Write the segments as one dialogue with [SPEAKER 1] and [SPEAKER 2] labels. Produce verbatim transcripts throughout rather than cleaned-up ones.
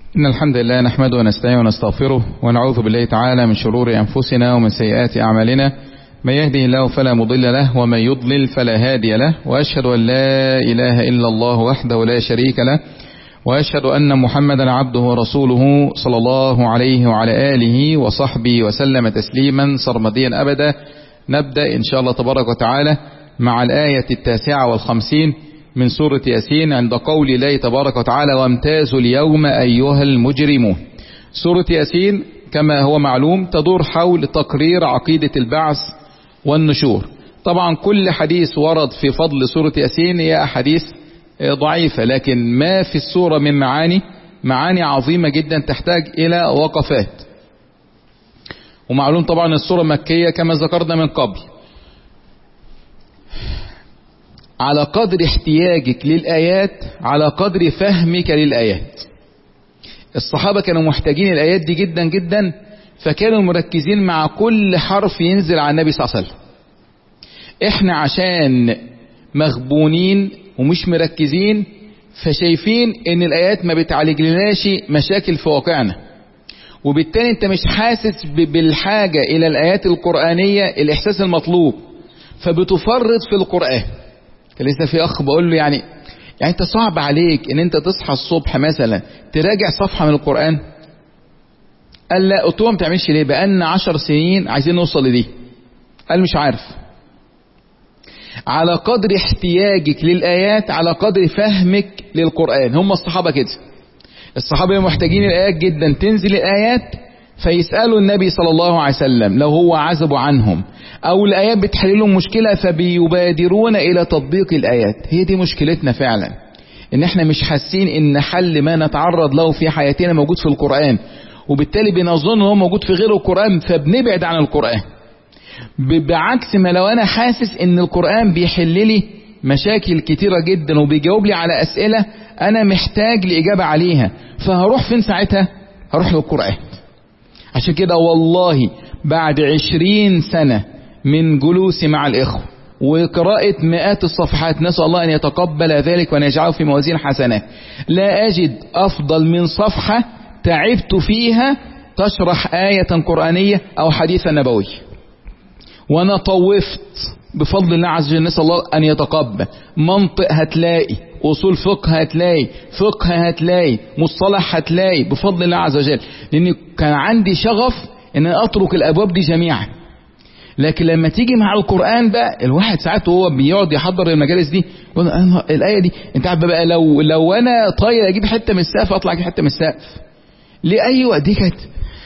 [SPEAKER 1] إن الحمد لله نحمده ونستعينه ونستغفره ونعوذ بالله تعالى من شرور أنفسنا ومن سيئات أعمالنا. من يهده الله فلا مضل له ومن يضلل فلا هادي له، وأشهد أن لا إله إلا الله وحده لا شريك له، وأشهد أن محمدا عبده ورسوله صلى الله عليه وعلى آله وصحبه وسلم تسليما سرمديا أبدا. نبدأ إن شاء الله تبارك وتعالى مع الآية التاسعة والخمسين من سورة ياسين عند قول الله تبارك وتعالى: وامتازوا اليوم أيها المجرمون. سورة ياسين كما هو معلوم تدور حول تقرير عقيدة البعث والنشور. طبعا كل حديث ورد في فضل سورة ياسين هي أحاديث ضعيفة، لكن ما في السورة من معاني معاني عظيمة جدا تحتاج إلى وقفات. ومعلوم طبعا السورة مكية كما ذكرنا من قبل. على قدر احتياجك للآيات على قدر فهمك للآيات. الصحابة كانوا محتاجين الآيات دي جدا جدا، فكانوا مركزين مع كل حرف ينزل على النبي صلى الله عليه وسلم. احنا عشان مغبونين ومش مركزين فشايفين ان الآيات ما بتعالجلناش مشاكل في واقعنا، وبالتالي انت مش حاسس بالحاجة الى الآيات القرآنية الإحساس المطلوب، فبتفرط في القرآن. لسه في اخ بقول له يعني يعني انت صعب عليك ان انت تصحى الصبح مثلا تراجع صفحة من القرآن؟ قال لا. قلت له ما بتعملش ليه؟ بقالنا عشر سنين عايزين نوصل لدي. قال مش عارف. على قدر احتياجك للآيات على قدر فهمك للقرآن. هم الصحابة كده. الصحابة محتاجين الآيات جدا، تنزل الآيات فيسألوا النبي صلى الله عليه وسلم لو هو عزب عنهم، او الآيات بتحل لهم مشكلة فبيبادرون الى تطبيق الآيات. هي دي مشكلتنا فعلا، ان احنا مش حاسين ان حل ما نتعرض له في حياتنا موجود في القرآن، وبالتالي بنظن هو موجود في غير القرآن فبنبعد عن القرآن. بعكس ما لو انا حاسس ان القرآن بيحل لي مشاكل كتيرة جدا وبيجاوب لي على اسئلة انا محتاج لإجابة عليها، فهروح فين ساعتها؟ هروح للقرآن. عشان كده والله بعد عشرين سنة من جلوسي مع الإخوة وقراءة مئات الصفحات، نسأل الله أن يتقبل ذلك وأن يجعله في موازين حسنات، لا أجد أفضل من صفحة تعبت فيها تشرح آية قرآنية أو حديث نبوي. وأنا طوفت بفضل الله عز وجل، نسأل الله أن يتقبل. منطق هتلاقي، أصول فقه هتلاقي، فقه هتلاقي، مصطلح هتلاقي بفضل الله عز وجل، لأن كان عندي شغف أن أترك الأبواب دي جميعا. لكن لما تيجي مع القرآن بقى الواحد ساعات وهو بيقعد يحضر المجالس دي يقول الآية دي انت عارف بقى، لو لو انا طاير اجيب حتة من السقف اطلع اجيب حتة من السقف. ليه؟ ايوه دي كانت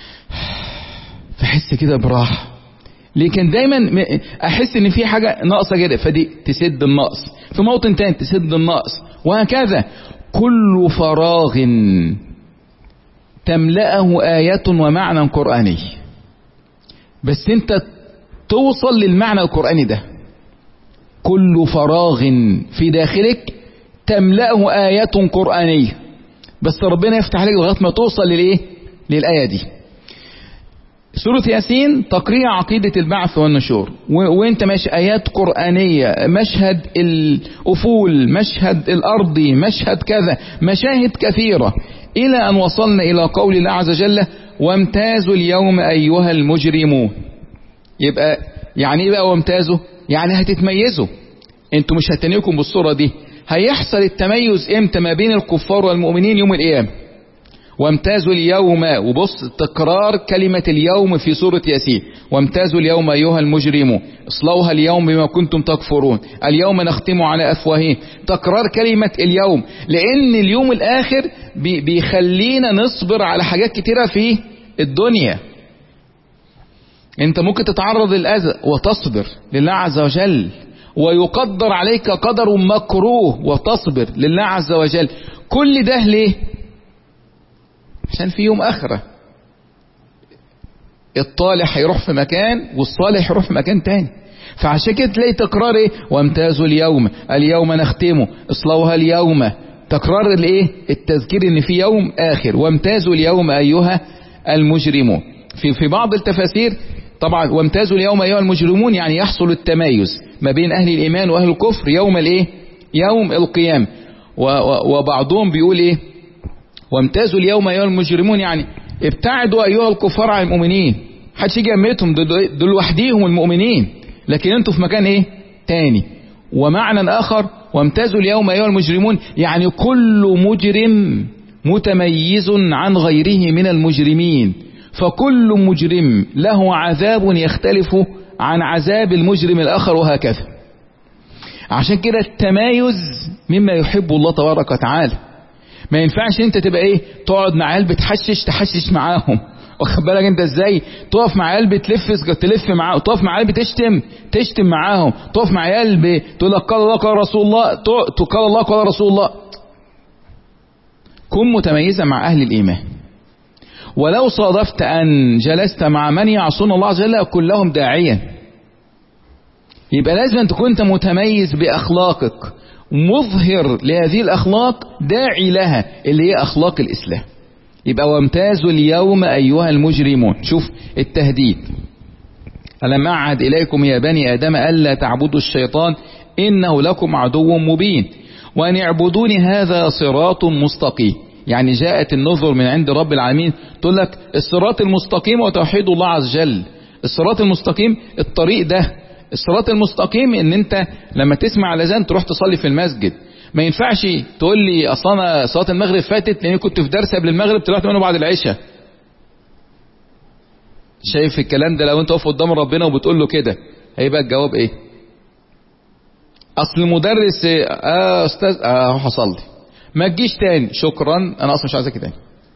[SPEAKER 1] فحس كده براحة. ليه؟ كان دايما احس ان في حاجة ناقصة كده، فدي تسد النقص، في موطن تاني تسد النقص، وهكذا. كل فراغ تملأه آية ومعنى قرآني، بس انت توصل للمعنى القرآني ده. كل فراغ في داخلك تملأه آيات قرآنية، بس ربنا يفتح عليك لغاية ما توصل للإيه؟ للآية دي. سورة ياسين تقرير عقيدة البعث والنشور، وانت ماشي آيات قرآنية، مشهد الأفول، مشهد الأرضي، مشهد كذا، مشاهد كثيرة، إلى أن وصلنا إلى قول الله عز وجل: وامتازوا اليوم أيها المجرمون. يبقى يعني ايه بقى وامتازوا؟ يعني هتتميزوا. انتوا مش هتنيكم بالصورة دي. هيحصل التميز امتى ما بين الكفار والمؤمنين؟ يوم القيامة. وامتازوا اليوم، وبص تكرار كلمة اليوم في سورة ياسين: وامتازوا اليوم أيها المجرمون اصلوها اليوم بما كنتم تكفرون اليوم نختم على أفواههم. تكرار كلمة اليوم، لأن اليوم الآخر بيخلينا نصبر على حاجات كتيرة في الدنيا. انت ممكن تتعرض للأذى وتصبر لله عز وجل، ويقدر عليك قدر مكروه وتصبر لله عز وجل. كل ده ليه؟ عشان في يوم آخرة الطالح هيروح في مكان والصالح يروح في مكان تاني. فعشان كده تلاقي تكرار ايه؟ وامتازوا اليوم اليوم نختمه اصلوها اليوم. تكرار الايه؟ التذكير ان في يوم آخر. وامتازوا اليوم أيها المجرمون. في في بعض التفاسير طبعا وامتازوا اليوم أيها المجرمون يعني يحصل التمايز ما بين أهل الإيمان وأهل الكفر يوم الايه؟ يوم القيامة. وبعضهم بيقول ايه؟ وامتازوا اليوم ايها المجرمون، يعني ابتعدوا ايها الكفار عن المؤمنين، محدش يجي يميتهم، دول, دول وحديهم المؤمنين، لكن انتوا في مكان ايه تاني. ومعنى اخر وامتازوا اليوم ايها المجرمون، يعني كل مجرم متميز عن غيره من المجرمين، فكل مجرم له عذاب يختلف عن عذاب المجرم الاخر وهكذا. عشان كده التمايز مما يحب الله تبارك وتعالى. ما ينفعش انت تبقى ايه تقعد مع عيال بتحشش تحشش معاهم، واخد بالك انت ازاي، تقف مع عيال بتلف تلف معاهم، تقف مع عيال بتشتم تشتم معاهم، تقف مع عيال بتقول لك قال الله قال رسول الله قال الله قال رسول الله. كن متميزا مع اهل الايمان. ولو صادفت ان جلست مع من يعصون الله عز وجل كن لهم داعيا، يبقى لازم أن تكون أنت متميز بأخلاقك، مظهر لهذه الأخلاق، داعي لها اللي هي أخلاق الإسلام. يبقى وامتازوا اليوم أيها المجرمون. شوف التهديد، ألم أعهد إليكم يا بني آدم ألا تعبدوا الشيطان إنه لكم عدو مبين وأن اعبدوني هذا صراط مستقيم. يعني جاءت النذر من عند رب العالمين تقول لك الصراط المستقيم وتوحيد الله عز وجل. الصراط المستقيم الطريق ده، الصراط المستقيم ان انت لما تسمع الاذان تروح تصلي في المسجد. ما ينفعش تقول لي اصلا انا صلاه المغرب فاتت لاني كنت في درس قبل المغرب طلعت منه بعد العشاء. شايف الكلام ده؟ لو انت واقف قدام ربنا وبتقول له كده هيبقى الجواب ايه؟ اصل المدرس اه استاذ اه هصلي، ما تجيش تاني، شكرا انا اصلا مش عايزك تاني.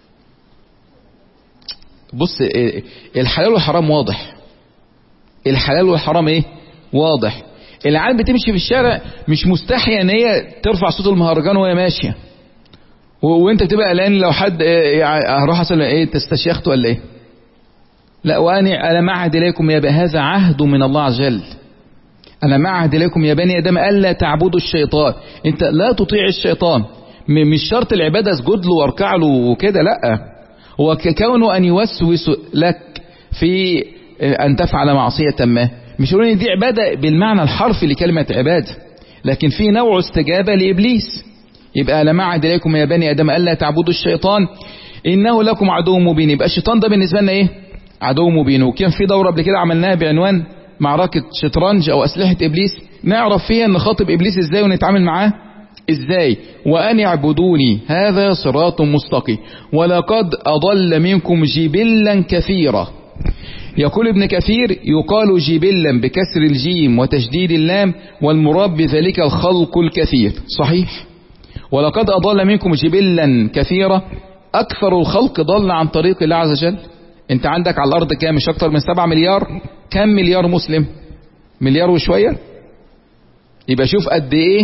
[SPEAKER 1] بص الحلال والحرام واضح، الحلال والحرام ايه واضح. العيال بتمشي في الشارع مش مستحية ان هي ترفع صوت المهرجان وهي ماشية، وانت بتبقى قلقان لو حد هروح اسال ايه تستشيخت ولا ايه. لا، وانا انا معهد اليكم يا هذا عهد من الله عز وجل، انا معهد اليكم يا بني ادم الا تعبدوا الشيطان. انت لا تطيع الشيطان، مش شرط العباده اسجد له واركع له وكده، لا، هو كونه ان يوسوس لك في ان تفعل معصيه ما، مش يقولون ان دي عباده بالمعنى الحرفي لكلمه عباده، لكن في نوع استجابه لابليس. يبقى انا معهد اليكم يا بني ادم الا تعبدوا الشيطان انه لكم عدو مبين. يبقى الشيطان ده بالنسبه لنا ايه؟ عدو مبين. وكان في دوره قبل كده عملناها بعنوان معركه شطرنج او اسلحه ابليس، نعرف فيها نخاطب ابليس ازاي ونتعامل معاه ازاي. وان اعبدوني هذا صراط مستقيم ولقد اضل منكم جبلا كثيرا. يقول ابن كثير يقال جبلا بكسر الجيم وتشديد اللام، والمراد بذلك الخلق الكثير. صحيح، ولقد أضل منكم جبلا كثيرا، أكثر الخلق ضل عن طريق الله عز وجل. أنت عندك على الأرض كام؟ مش أكثر من سبعة مليار. كم مليار مسلم؟ مليار وشوية. يبقى شوف قد إيه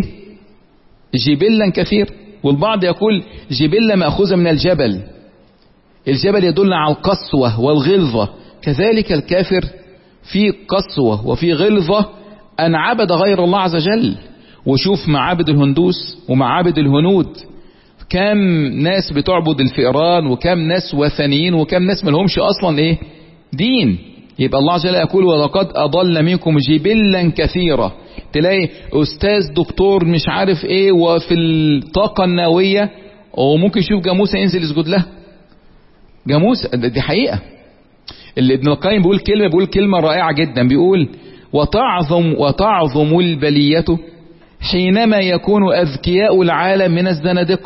[SPEAKER 1] جبلا كثير. والبعض يقول جبلة مأخوذة من الجبل، الجبل يدل على القسوة والغلظة، كذلك الكافر في قسوة وفي غلظة أن عبد غير الله عز وجل. وشوف معابد الهندوس ومعابد الهنود، كم ناس بتعبد الفئران، وكم ناس وثنيين، وكم ناس ملهمش أصلا إيه دين. يبقى الله عز وجل يقول ولقد أضل منكم جبلا كثيرا. تلاقي أستاذ دكتور مش عارف إيه وفي الطاقة النووية، وممكن يشوف جاموسة ينزل يسجد لها. جاموسة، دي حقيقة. اللي ابن القيم بيقول كلمة بيقول كلمة رائعة جدا، بيقول وتعظم وتعظم البلية حينما يكون أذكياء العالم من الزنادقة.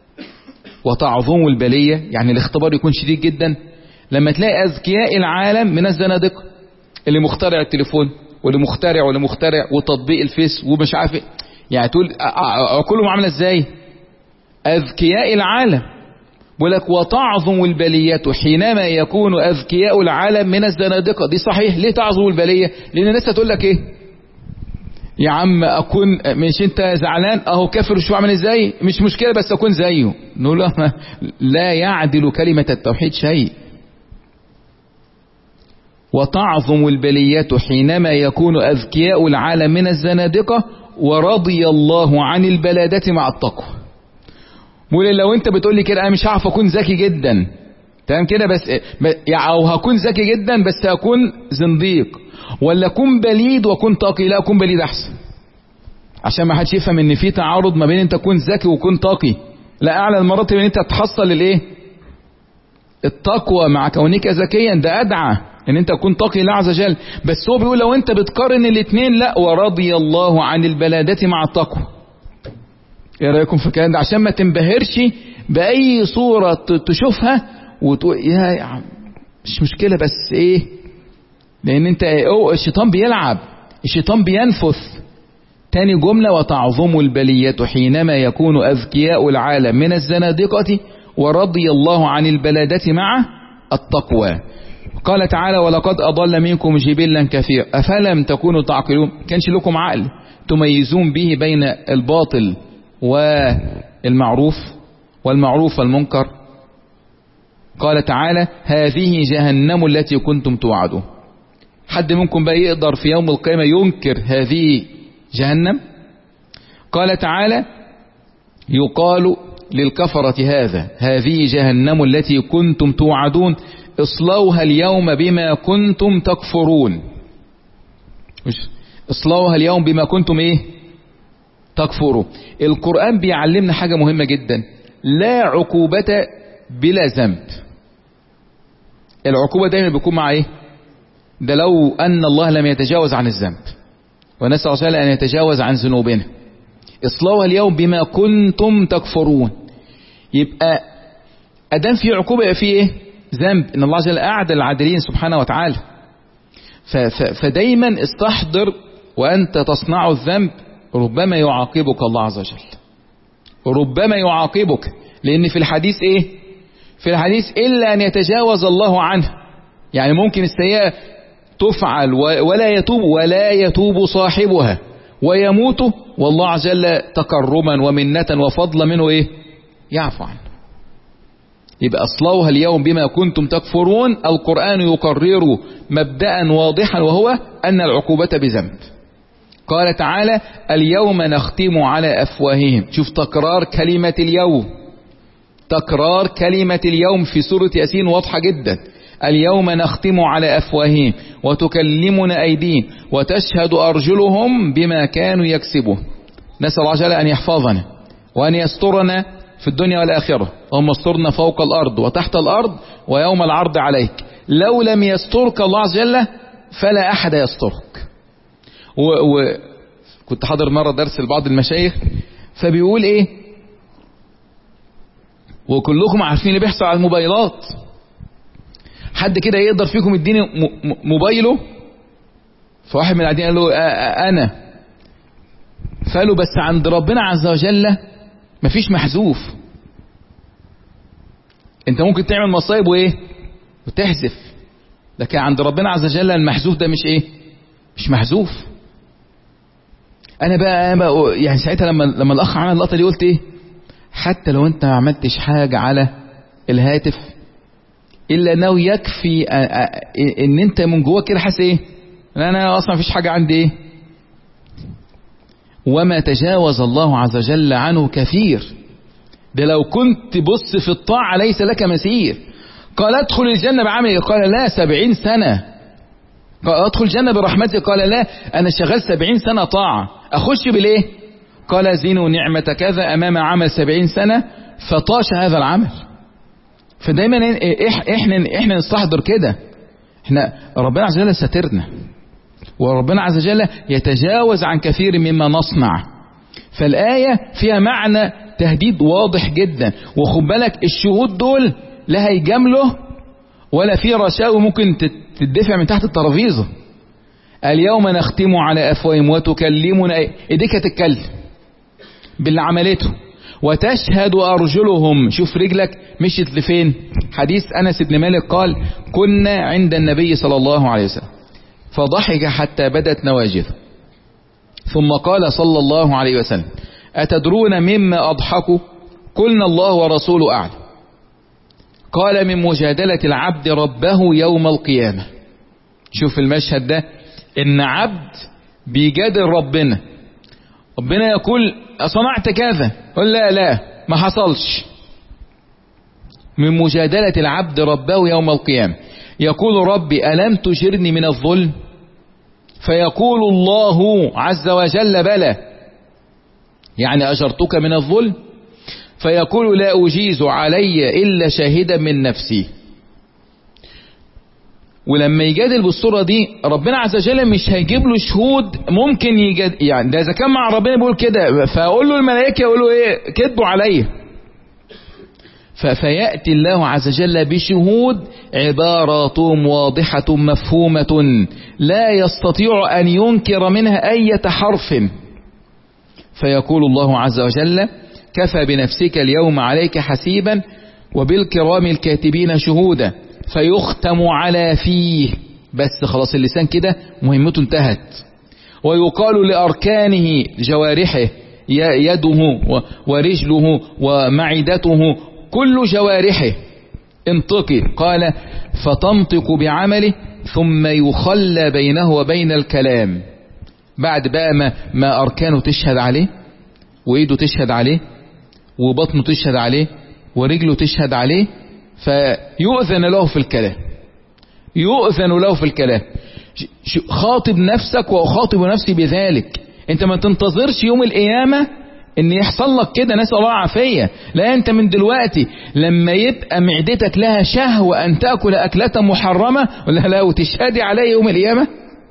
[SPEAKER 1] وتعظم البلية يعني الاختبار يكون شديد جدا لما تلاقي أذكياء العالم من الزنادقة، اللي مخترع التليفون واللي مخترع واللي مخترع وتطبيق الفيس ومش عارف ايه، يعني تقول كلهم عامله ازاي؟ أذكياء العالم. بيقول لك وتعظم البلية حينما يكون أذكياء العالم من الزنادقة. دي صحيح. ليه تعظم البلية؟ لأن الناس هتقول لك ايه يا عم اكون، مش انت زعلان اهو كافر شو عامل ازاي، مش مشكلة بس اكون زيه. نقول له لا يعدل كلمة التوحيد شيء. وتعظم البلية حينما يكون أذكياء العالم من الزنادقة ورضي الله عن البلادة مع التقوى. بقول لو انت بتقول لي كده انا مش هعرف اكون ذكي جدا تمام كده بس يعني، او هكون ذكي جدا بس هكون زنديق، ولا اكون بليد واكون تقي؟ لا، اكون بليد احسن، عشان ما حدش يفهم ان في تعارض ما بين انت تكون ذكي وكون تقي. لا أعلى المراتب ان انت تحصل الايه التقوى مع كونك ذكيا، ده أدعى ان انت تكون تقي الله عز وجل. بس هو بيقول لو انت بتقارن الاثنين، لا، ورضي الله عن البلادة مع التقوى. ايه رأيكم في الكلام ده؟ عشان ما تنبهرش بأي صورة تشوفها وتقول يا عم مش مشكلة، بس ايه، لان انت اوه الشيطان بيلعب، الشيطان بينفث. تاني جملة وتعظم البلية حينما يكون أذكياء العالم من الزنادقة ورضي الله عن البلادة مع التقوى. قال تعالى ولقد أضل منكم جبلا كثير أفلم تكونوا تعقلون. كانش لكم عقل تميزون به بين الباطل والمعروف والمعروف والمنكر. قال تعالى هذه جهنم التي كنتم توعدون. حد منكم بقى يقدر في يوم القيامة ينكر هذه جهنم؟ قال تعالى يقال للكفرة هذا هذه جهنم التي كنتم توعدون اصلوها اليوم بما كنتم تكفرون. اصلوها اليوم بما كنتم ايه تكفروا. القرآن بيعلمنا حاجة مهمة جدا، لا عقوبة بلا ذنب. العقوبة دايما بيكون مع ايه؟ ده لو ان الله لم يتجاوز عن الذنب، ونسأل الله تعالى ان يتجاوز عن ذنوبنا. اصلوها اليوم بما كنتم تكفرون. يبقى ادام في عقوبة يبقى في ايه؟ ذنب. ان الله عز وجل اعدل العادلين سبحانه وتعالى. فدايما استحضر وانت تصنع الذنب ربما يعاقبك الله عز وجل، ربما يعاقبك. لان في الحديث ايه؟ في الحديث الا ان يتجاوز الله عنه. يعني ممكن السيئة تفعل ولا يتوب ولا يتوب صاحبها ويموت والله عز وجل تكرما ومنة وفضلا منه ايه؟ يعفو عنه. يبقى اصلوها اليوم بما كنتم تكفرون. القرآن يقرر مبدأ واضحا وهو ان العقوبة بذنب. قال تعالى اليوم نختم على افواههم. شوف تكرار كلمة اليوم، تكرار كلمة اليوم في سورة ياسين واضحة جدا. اليوم نختم على افواههم وتكلمنا ايديهم وتشهد ارجلهم بما كانوا يكسبون. نسأل الله جل ان يحفظنا وان يسترنا في الدنيا والآخرة. اللهم استرنا فوق الأرض وتحت الأرض ويوم العرض عليك. لو لم يسترك الله عز وجل فلا أحد يسترك. وكنت حاضر مرة درس لبعض المشايخ فبيقول إيه، وكلكم عارفين اللي بيحصل على الموبايلات. حد كده يقدر فيكم يديني موبايله؟ فواحد من القاعدين قال له أنا. فقالوا بس عند ربنا عز وجل مفيش محذوف. انت ممكن تعمل مصايب وايه وتحذف، لكن عند ربنا عز وجل المحذوف ده مش ايه مش محذوف. انا بقى, أنا بقى يعني ساعتها لما لما الاخ عمل اللقطه دي قلت ايه، حتى لو انت ما عملتش حاجه على الهاتف الا انه يكفي ان انت من جواك كده حاسس ايه، انا اصلا مفيش حاجه عندي ايه. وما تجاوز الله عز وجل عنه كثير. ده لو كنت بص في الطاعة ليس لك مسير. قال ادخل الجنة بعملي، قال لا سبعين سنة. قال ادخل الجنة برحمتي، قال لا أنا شغال سبعين سنة طاعة، أخش بالإيه؟ قال زينوا نعمة كذا أمام عمل سبعين سنة فطاش هذا العمل. فدايما احنا احنا نستحضر كده، احنا ربنا عز وجل سترنا وربنا عز وجل يتجاوز عن كثير مما نصنع. فالآية فيها معنى تهديد واضح جدا. وخد بالك الشهود دول لا هيجامله ولا في رشاوي ممكن تدفع من تحت الترابيزه. اليوم نختم على أفواههم وتكلمنا ايديك هتتكلم باللي عملته وتشهد أرجلهم. شوف رجلك مشيت لفين. حديث أنس بن مالك قال كنا عند النبي صلى الله عليه وسلم فضحك حتى بدت نواجذه ثم قال صلى الله عليه وسلم أتدرون مما أضحكوا؟ قلنا الله ورسوله أعلم. قال من مجادلة العبد ربه يوم القيامة. شوف المشهد ده، إن عبد بيجادل ربنا، ربنا يقول أصنعت كذا، قل لا لا ما حصلش. من مجادلة العبد ربه يوم القيامة يقول ربي ألم تجرني من الظلم؟ فيقول الله عز وجل بلى، يعني أجرتك من الظلم. فيقول لا أجيز علي إلا شاهدا من نفسي. ولما يجادل بالصورة دي ربنا عز وجل مش هيجيب له شهود ممكن يجادل، يعني ده إذا كان مع ربنا بيقول كده، فأقول له الملائكة يقولوا إيه؟ كذبوا عليا. فيأتي الله عز وجل بشهود عباراتهم واضحة مفهومة لا يستطيع أن ينكر منها أي حرف. فيقول الله عز وجل كفى بنفسك اليوم عليك حسيبا وبالكرام الكاتبين شهودا. فيختم على فيه، بس خلاص اللسان كده مهمته انتهت. ويقال لأركانه جوارحه، يده ورجله ومعدته كل جوارحه انطقي. قال فتنطق بعمله ثم يخلى بينه وبين الكلام. بعد بقى ما, ما أركانه تشهد عليه، وإيده تشهد عليه، وبطنه تشهد عليه، ورجله تشهد عليه، فيؤذن له في الكلام. يؤذن له في الكلام. خاطب نفسك وأخاطب نفسي بذلك. انت ما تنتظرش يوم القيامة ان يحصل لك كده، نسأل الله عافية. لا، انت من دلوقتي لما يبقى معدتك لها شهوة ان تأكل أكلة محرمة ولا لا وتشهدي عليه يوم القيامة؟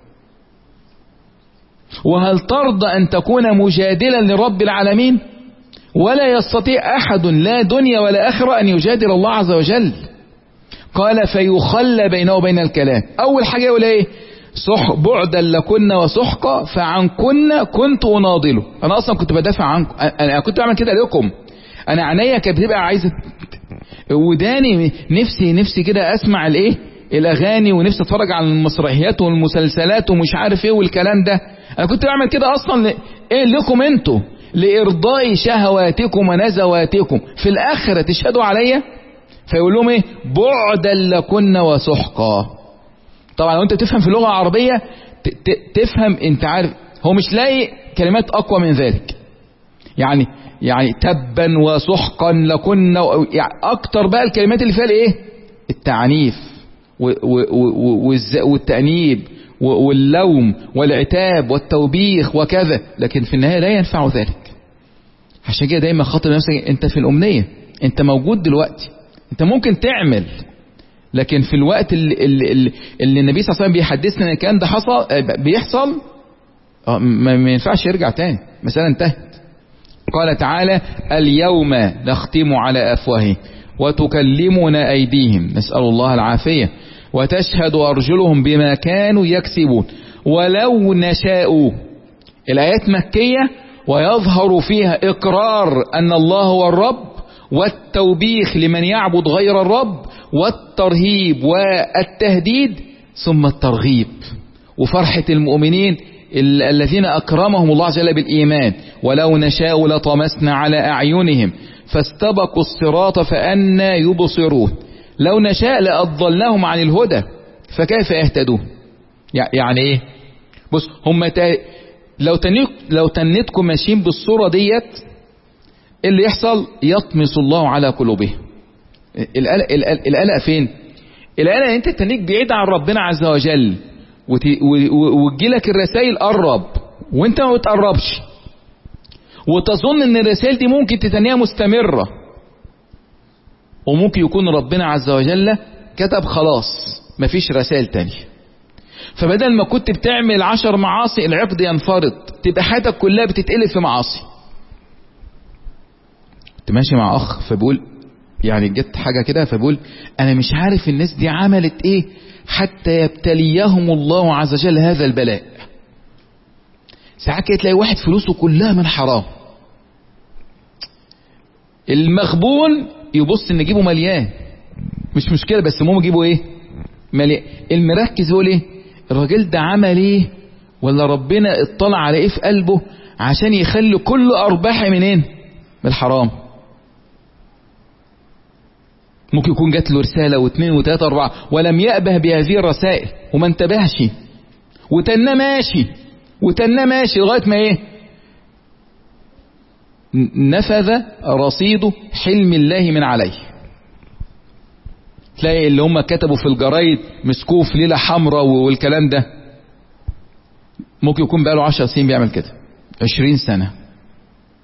[SPEAKER 1] وهل ترضى ان تكون مجادلا لرب العالمين؟ ولا يستطيع احد لا دنيا ولا اخرة ان يجادل الله عز وجل. قال فيخلى بينه وبين الكلام. اول حاجة يقول ايه؟ صح بعدا لكن وسحقا فعنكن كنت اناضله. انا اصلا كنت بدافع عنكم، انا كنت بعمل كده لكم. انا عينيا كانت بتبقى عايزه، وداني نفسي نفسي كده اسمع الايه الاغاني، ونفسي اتفرج على المسرحيات والمسلسلات ومش عارف ايه والكلام ده. انا كنت بعمل كده اصلا ل... ايه لكم انتوا، لارضاء شهواتكم ونزواتكم. في الاخره تشهدوا عليا. فيقول لهم ايه؟ بعدا لكن وسحقا. طبعا لو انت تفهم في اللغة العربية تفهم، انت عارف هو مش لاقي كلمات اقوى من ذلك. يعني يعني تبا وسحقا لكن، يعني اكتر بقى الكلمات اللي فيها الايه؟ التعنيف والتأنيب واللوم والعتاب والتوبيخ وكذا. لكن في النهاية لا ينفع ذلك. عشان كده دايما خاطر نفسك انت في الامنية، انت موجود دلوقتي، انت ممكن تعمل، لكن في الوقت اللي, اللي, اللي النبي صلى الله عليه وسلم بيحدثنا ان كان ده حصل بيحصل ما ينفعش يرجع تاني، مسألة انتهت. قال تعالى اليوم نختم على أفواههم وتكلمنا أيديهم، نسأل الله العافية، وتشهد أرجلهم بما كانوا يكسبون ولو نشاء. الآيات مكية ويظهر فيها إقرار أن الله هو الرب، والتوبيخ لمن يعبد غير الرب، والترهيب والتهديد، ثم الترغيب وفرحة المؤمنين الذين أكرمهم الله عز وجل بالإيمان. ولو نشاء لطمسنا على أعينهم فاستبقوا الصراط فأنى يبصرون. لو نشاء لأضلناهم عن الهدى فكيف يهتدون. يعني إيه؟ بص، هم تا... لو تنيك... لو تنتكم ماشيين بالصورة ديت اللي يحصل يطمس الله على قلوبهم. القلق, القلق, القلق فين؟ القلق انت تنيك بعيد عن ربنا عز وجل وتجيلك الرسائل قرب وانت ما بتقربش، وتظن ان الرسائل دي ممكن تتنيها مستمرة، وممكن يكون ربنا عز وجل كتب خلاص مفيش رسائل تانية. فبدل ما كنت بتعمل عشر معاصي العقد ينفرض، تبقى حياتك كلها بتتقلب في معاصي. كنت ماشي مع اخ فبيقول، يعني جت حاجة كده فبيقول انا مش عارف الناس دي عملت ايه حتى يبتليهم الله عز وجل هذا البلاء. ساعات كده تلاقي واحد فلوسه كلها من حرام، المغبون يبص ان جيبه مليان مش مشكلة، بس المهم جيبه ايه؟ مليان. المركز يقول ايه؟ الراجل ده عمل ايه؟ ولا ربنا اطلع على ايه في قلبه عشان يخلي كل ارباحه منين؟ من الحرام. ممكن يكون جات له رسالة واثنين وثلاثة أربعة ولم يأبه بهذه الرسائل وما انتبهش، وتنى ماشي وتنى ماشي لغاية ما ايه؟ نفذ رصيد حلم الله من عليه. تلاقي اللي هم كتبوا في الجرايد مسكوه في ليلة حمراء والكلام ده، ممكن يكون بقاله عشر سنين بيعمل كده، عشرين سنة.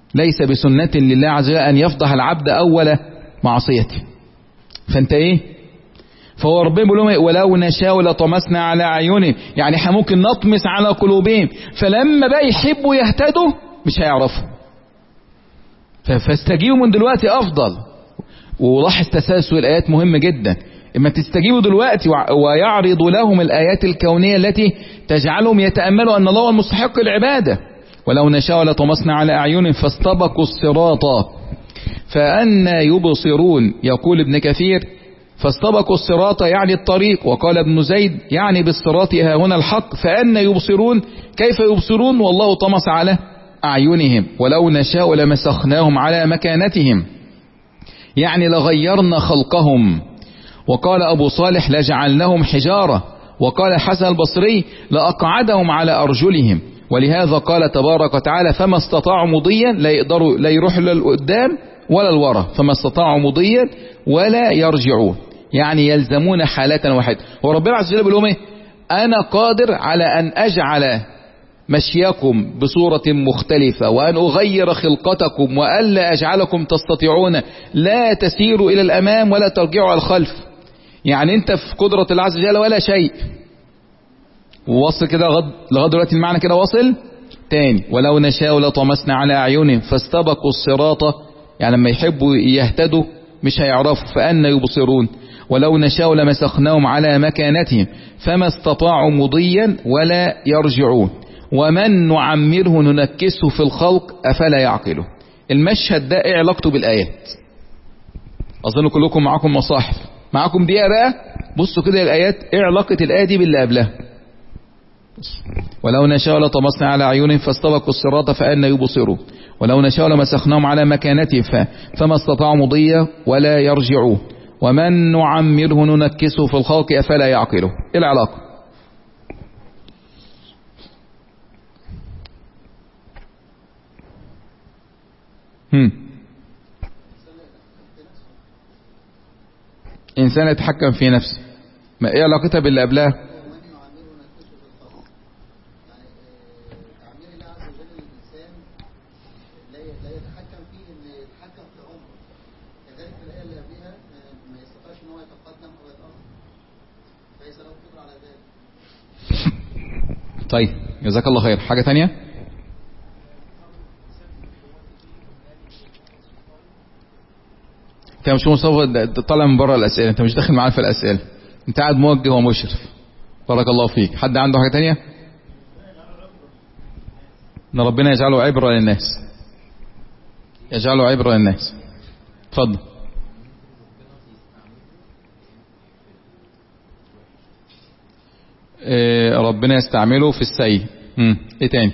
[SPEAKER 1] ليس بسنة لله عز وجل أن يفضح العبد أول معصيته. فأنت إيه؟ فهو ربنا بيقول لهم ولو نشاء لطمسنا على أعينهم، يعني احنا ممكن نطمس على قلوبهم، فلما بقى يحبوا يهتدوا مش هيعرفوا. فاستجيبوا من دلوقتي أفضل. ولاحظ تسلسل الآيات مهم جدا. إما تستجيبوا دلوقتي ويعرض لهم الآيات الكونية التي تجعلهم يتأملوا أن الله هو المستحق العبادة. ولو نشاء لطمسنا على أعينهم فاستبقوا الصراط فأنى يبصرون. يقول ابن كثير فاستبقوا الصراط يعني الطريق، وقال ابن زيد يعني بالصراط ها هنا الحق، فأنى يبصرون كيف يبصرون والله طمس على أعينهم. ولو نشاء لمسخناهم على مكانتهم يعني لغيرنا خلقهم. وقال أبو صالح لجعلناهم حجارة. وقال الحسن البصري لأقعدهم على أرجلهم. ولهذا قال تبارك وتعالى فما استطاعوا مضيا، لا يقدروا لا يروحوا للقدام ولا الورا، فما استطاعوا مضيا ولا يرجعون، يعني يلزمون حالة واحدة. وربنا عز وجل بيقول لهم ايه؟ أنا قادر على أن أجعل مشيكم بصورة مختلفة، وأن أغير خلقتكم، وألا أجعلكم تستطيعون لا تسيروا إلى الأمام ولا ترجعوا على الخلف. يعني أنت في قدرة الله عز وجل ولا شيء. ووصل كده لغاية دلوقتي المعنى كده واصل تاني. ولو نشاء لطمسنا على أعينهم فاستبقوا الصراط، يعني لما يحبوا يهتدوا مش هيعرفوا، فأنى يبصرون. ولو نشاء لمسخناهم على مكانتهم فما استطاعوا مضيا ولا يرجعون. ومن نعمره ننكسه في الخلق أفلا يعقله. المشهد ده ايه علاقته بالآيات؟ أظن كلكم معاكم مصاحف، معاكم دقيقة بقى بصوا كده الآيات ايه علاقة الآية دي باللي قبلها. ولو نشاء لطمسنا على أعينهم فاستبقوا الصراط فأنى يبصرون. ولو نشاء لمسخناهم على مكانتهم فما استطاعوا مضيا ولا يرجعون. ومن نعمره ننكسه في الخلق أفلا يعقله. ايه العلاقة؟ هم. إنسان يتحكم في نفسه، ما ايه علاقتها باللي قبلها؟ طيب جزاك الله خير. حاجة تانية؟ انت مش مصطفى طالع من بره الأسئلة، انت مش داخل معانا في الأسئلة، انت قاعد موجه ومشرف. بارك الله فيك. حد عنده حاجة تانية؟ ان ربنا يجعله عبرة للناس، يجعله عبرة للناس. اتفضل. إيه ربنا يستعمله في السيء. امم ايه تاني؟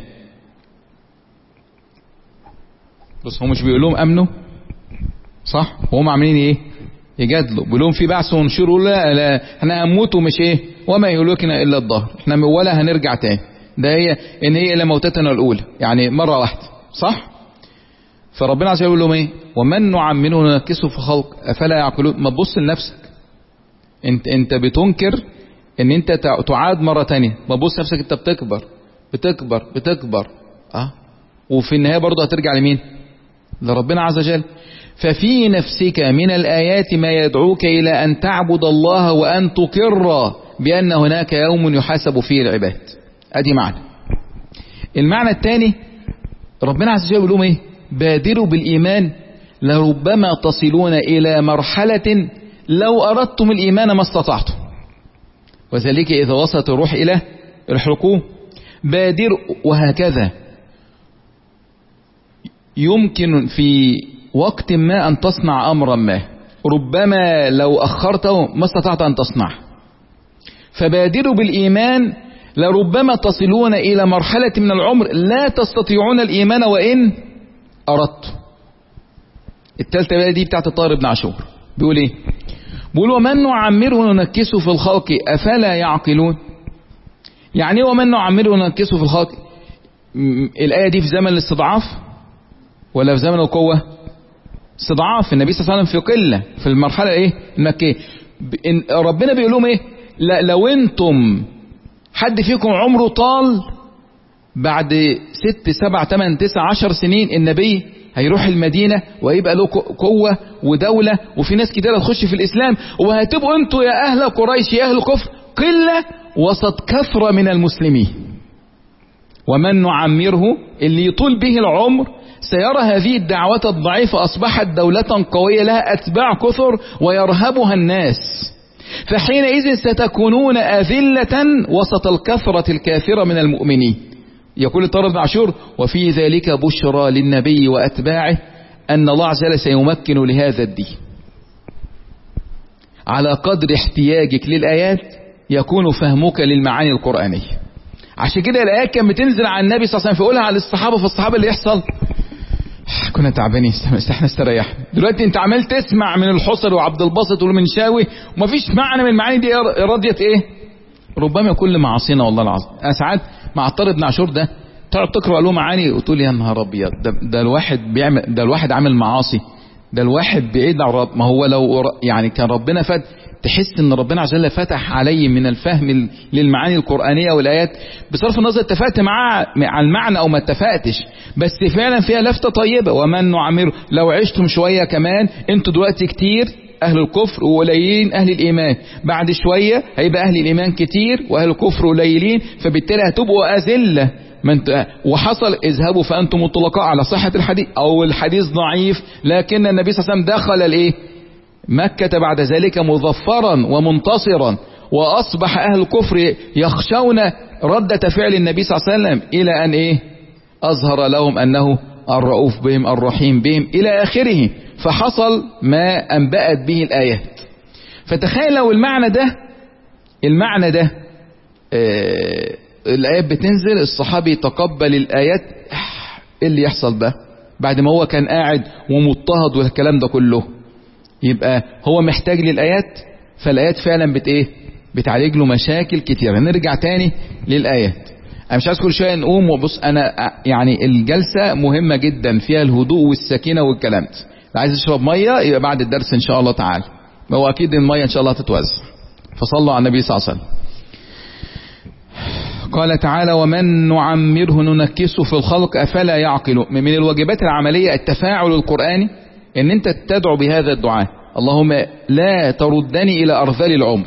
[SPEAKER 1] بس هم مش بيقولوا امنوا صح؟ وهم عاملين ايه؟ يجادلوا، بيقولوا في بعث ونشروا لا لا احنا هنموت ومش ايه وما يهلكنا الا الدهر، احنا ولا هنرجع تاني، ده هي ان هي الا موتتنا الاولى، يعني مره واحده صح؟ فربنا عز وجل يقول لهم ايه؟ ومن نعمره ننكسه في خلق افلا يعقلون. ما تبص لنفسك، انت انت بتنكر ان انت تعاد مرة تانية، ما تبص نفسك انت بتكبر بتكبر بتكبر اه وفي النهاية برضه هترجع لمين؟ لربنا عز وجل. ففي نفسك من الآيات ما يدعوك إلى أن تعبد الله وأن تقر بأن هناك يوم يحاسب فيه العباد. أدي معنى. المعنى الثاني ربنا عز وجل يقول لهم ايه؟ بادروا بالإيمان لربما تصلون إلى مرحلة لو أردتم الإيمان ما استطعتم، وذلك إذا وصلت الروح إلى الحلقوم. بادر. وهكذا يمكن في وقت ما أن تصنع أمرا ما، ربما لو أخرته ما استطعت أن تصنع. فبادروا بالإيمان لربما تصلون إلى مرحلة من العمر لا تستطيعون الإيمان وإن أردت. الثالثة بقى دي بتاعت الطاهر بن عاشور، بيقول إيه؟ بيقول ومن نعمره ننكسه في الخلق أفلا يعقلون. يعني ومن نعمره ننكسه في الخلق، الآية دي في زمن الاستضعاف ولا في زمن القوة؟ استضعاف. النبي صلى الله عليه وسلم في قلة في المرحلة ايه المكية. ربنا بيقول لهم ايه؟ لا لو انتم حد فيكم عمره طال بعد ست سبع تمن تسع عشر سنين، النبي هيروح المدينة ويبقى له قوة ودولة وفي ناس كتير هتخش في الإسلام، وهتبقوا انتوا يا أهل قريش يا أهل كفر قلة وسط كثرة من المسلمين. ومن نعمره اللي يطول به العمر سيرى هذه الدعوات الضعيفة أصبحت دولة قوية لها أتباع كثر ويرهبها الناس، فحينئذ ستكونون أذلة وسط الكثرة الكافرة من المؤمنين. يقول الطارق بن عاشور: وفي ذلك بشرى للنبي وأتباعه أن الله عز وجل سيمكن لهذا الدين. على قدر احتياجك للآيات يكون فهمك للمعاني القرآنية. عشان كده الآيات كانت بتنزل على النبي صلى الله عليه وسلم فيقولها على الصحابة، فالصحابة اللي يحصل كنا تعبانين احنا استريحنا. دلوقتي انت عمال تسمع من الحصري وعبد الباسط والمنشاوي ومفيش معنى من المعاني دي راضية ايه؟ ربما كل معاصينا والله العظيم. انا ساعات مع الطارق بن عاشور ده تقعد تقرا له معاني وتقول يا نهار ابيض، ده, ده الواحد بيعمل، ده الواحد عامل معاصي، ده الواحد بعيد عن رب. ما هو لو يعني كان ربنا فات تحس ان ربنا عز وجل فتح عليه من الفهم للمعاني القرآنية والآيات، بصرف النظر اتفقت معاه على المعنى او ما اتفقتش، بس فعلا فيها لفتة طيبة. ومن نعمره، لو عشتم شوية كمان انتوا دلوقتي كتير اهل الكفر وقليلين اهل الايمان، بعد شوية هيبقى اهل الايمان كتير واهل الكفر قليلين، فبالتالي هتبقوا اذلة. من وحصل اذهبوا فانتم مطلقاء على صحة الحديث، او الحديث ضعيف لكن النبي صلى الله عليه وسلم دخل الايه مكة بعد ذلك مظفرا ومنتصرا، واصبح اهل الكفر يخشون ردة فعل النبي صلى الله عليه وسلم الى ان ايه اظهر لهم انه الرؤوف بهم الرحيم بهم الى اخره. فحصل ما انبأت به الايات. فتخيل لو المعنى ده المعنى ده آه الآيات بتنزل، الصحابي يتقبل الآيات، ايه اللي يحصل بقى بعد ما هو كان قاعد ومضطهد والكلام ده كله؟ يبقى هو محتاج للآيات، فالآيات فعلا بت ايه بتعالج له مشاكل كتيرة. نرجع تاني للآيات. انا مش عايز كل شوية نقوم وبص، انا يعني الجلسة مهمة جدا فيها الهدوء والسكينة والكلام ده. اللي عايز يشرب مية يبقى بعد الدرس ان شاء الله تعالى، هو اكيد المية ان شاء الله تتوزع. فصلوا على النبي صلى الله عليه وسلم. قال تعالى: ومن نعمره ننكسه في الخلق أفلا يعقل. من الواجبات العملية التفاعل القرآني، ان انت تدعو بهذا الدعاء: اللهم لا تردني الى ارذل العمر.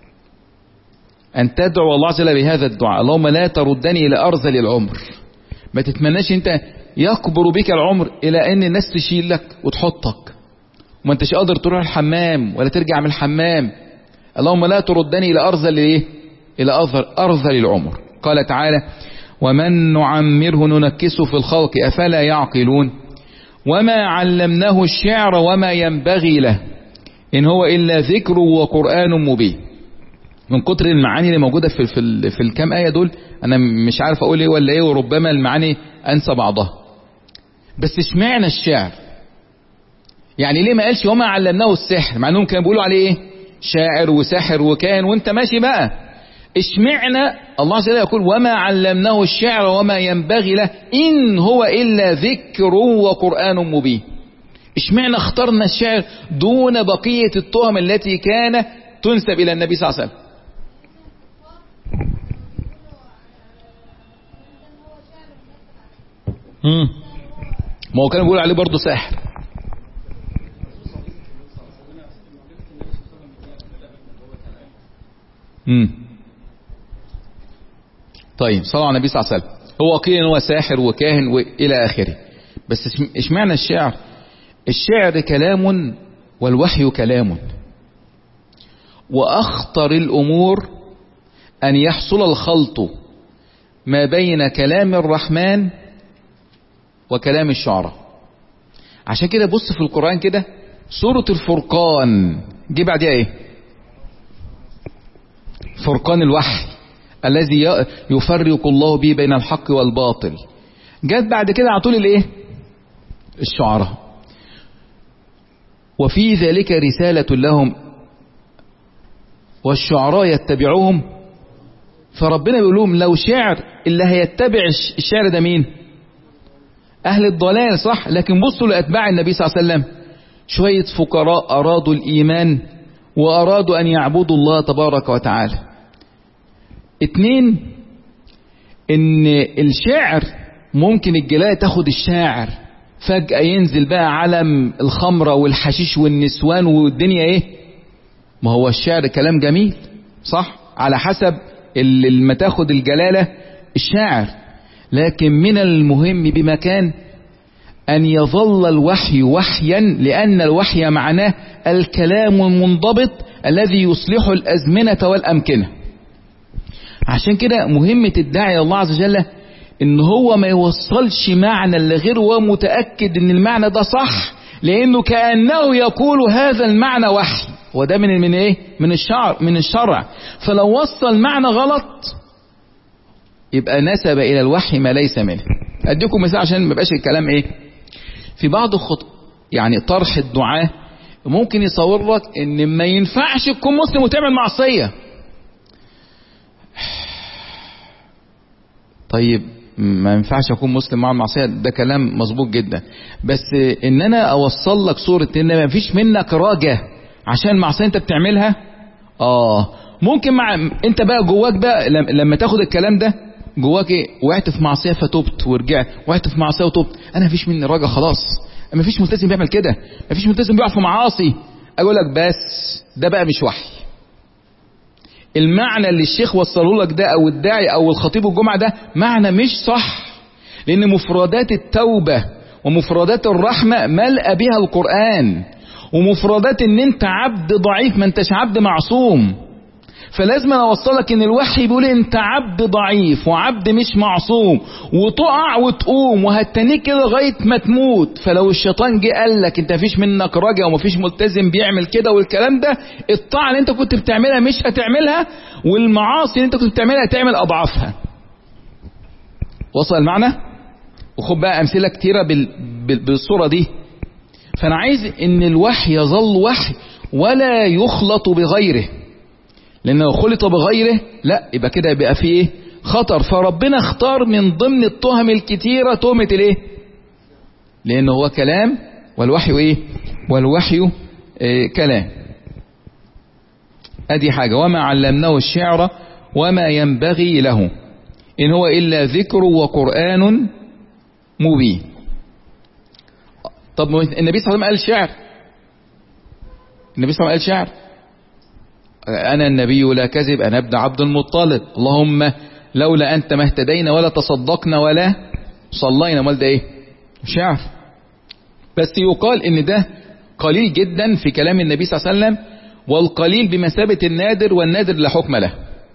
[SPEAKER 1] ان تدعو الله عز وجل بهذا الدعاء: اللهم لا تردني الى ارذل العمر. ما تتمناش انت يكبر بك العمر الى ان الناس تشيل لك وتحطك وما انتش قادر تروح الحمام ولا ترجع من الحمام. اللهم لا تردني الى ارذل ايه الى ارذل العمر. قال تعالى: ومن نعمره ننكسه في الخلق أفلا يعقلون وما علمناه الشعر وما ينبغي له إن هو إلا ذكر وقرآن مبين. من كتر المعاني اللي موجودة في في, في الكام آية دول أنا مش عارف أقول إيه ولا إيه، وربما المعاني أنسى بعضها. بس اشمعنى الشعر؟ يعني ليه ما قالش وما علمناه السحر، مع أنهم كانوا بيقولوا عليه إيه شاعر وساحر وكان وانت ماشي بقى. اشمعنى الله عز وجل يقول وما علمناه الشعر وما ينبغي له إن هو إلا ذكر وقرآن مبين؟ اشمعنى اخترنا الشعر دون بقية التهم التي كان تنسب إلى النبي صلى الله عليه وسلم؟ مم. ما هو كانوا بيقولوا عليه برضه ساحر. مم. طيب صلوا على النبي صلى الله عليه وسلم. هو قيل ان هو ساحر وكاهن والى اخره، بس اشمعنى الشعر؟ الشعر كلام والوحي كلام، واخطر الامور ان يحصل الخلط ما بين كلام الرحمن وكلام الشعراء. عشان كده بص في القرآن كده سورة الفرقان جه بعدها ايه؟ فرقان الوحي الذي يفرق الله به بين الحق والباطل. جت بعد كده على طول الايه؟ الشعراء. وفي ذلك رسالة لهم والشعراء يتبعوهم. فربنا بيقول لهم لو شعر اللي هيتبع الشعر ده مين؟ اهل الضلال، صح؟ لكن بصوا لاتباع النبي صلى الله عليه وسلم، شوية فقراء ارادوا الايمان وارادوا ان يعبدوا الله تبارك وتعالى. اتنين، ان الشعر ممكن الجلاله تاخد الشاعر فجأة ينزل بقى علم الخمرة والحشيش والنسوان والدنيا ايه. ما هو الشعر كلام جميل صح على حسب ما تاخد الجلالة الشاعر، لكن من المهم بمكان أن يظل الوحي وحيا، لأن الوحي معناه الكلام المنضبط الذي يصلح الأزمنة والأمكنة. عشان كده مهمة الداعي الله عز وجل إن هو ما يوصلش معنى لغير ومتأكد إن المعنى ده صح، لأنه كأنه يقول هذا المعنى وحي، وده من من إيه؟ من الشرع من الشرع. فلو وصل معنى غلط يبقى نسب إلى الوحي ما ليس منه. أديكم مثال عشان ما يبقاش الكلام إيه. في بعض الخط يعني طرح الدعاء ممكن يصور لك إن ما ينفعش تكون مسلم وتعمل معصية. طيب ما ينفعش اكون مسلم مع المعصيه، ده كلام مظبوط جدا، بس ان انا اوصل لك صوره ان ما فيش منك رجا عشان المعصيه انت بتعملها. اه ممكن مع انت بقى جواك بقى لما تاخد الكلام ده جواك ايه، وقعت في معصيه فتوبت ورجعت، وقعت في معصيه وتوبت، انا ما فيش مني رجا خلاص، ما فيش ملتزم بيعمل كده، ما فيش ملتزم بيقع في معاصي. اقول لك بس ده بقى مش وحي. المعنى اللي الشيخ وصله لك ده او الداعي او الخطيب الجمعة ده معنى مش صح، لان مفردات التوبة ومفردات الرحمة ملأ بها القرآن، ومفردات ان انت عبد ضعيف ما انتش عبد معصوم. فلازم انا اوصلك ان الوحي بيقول انت عبد ضعيف وعبد مش معصوم، وتقع وتقوم وهتنيك كده لغايه ما تموت. فلو الشيطان جه قال لك انت مفيش منك رجا ومفيش ملتزم بيعمل كده والكلام ده، الطاعه اللي انت كنت بتعملها مش هتعملها، والمعاصي اللي انت كنت بتعملها هتعمل اضعافها. وصل المعنى؟ وخد بقى امثله كتيره بال... بال... بالصوره دي. فانا عايز ان الوحي يظل وحي ولا يخلط بغيره، لأن لو خلط بغيره لا يبقى كده يبقى فيه ايه خطر. فربنا اختار من ضمن التهم الكتيرة تهمة الايه، لأنه هو كلام والوحي ايه، والوحي إيه كلام. ادي حاجة. وما علمناه الشعر وما ينبغي له إن هو إلا ذكر وقرآن مبين. طب النبي صلى الله عليه وسلم قال شعر؟ النبي صلى الله عليه وسلم قال شعر؟ أنا النبي لا كذب، أنا ابن عبد المطلب، اللهم لولا أنت ما اهتدينا ولا تصدقنا ولا صلينا. امال ده إيه؟ شعر. بس يقال إن ده قليل جدا في كلام النبي صلى الله عليه وسلم، والقليل بمثابة النادر، والنادر لا حكم له.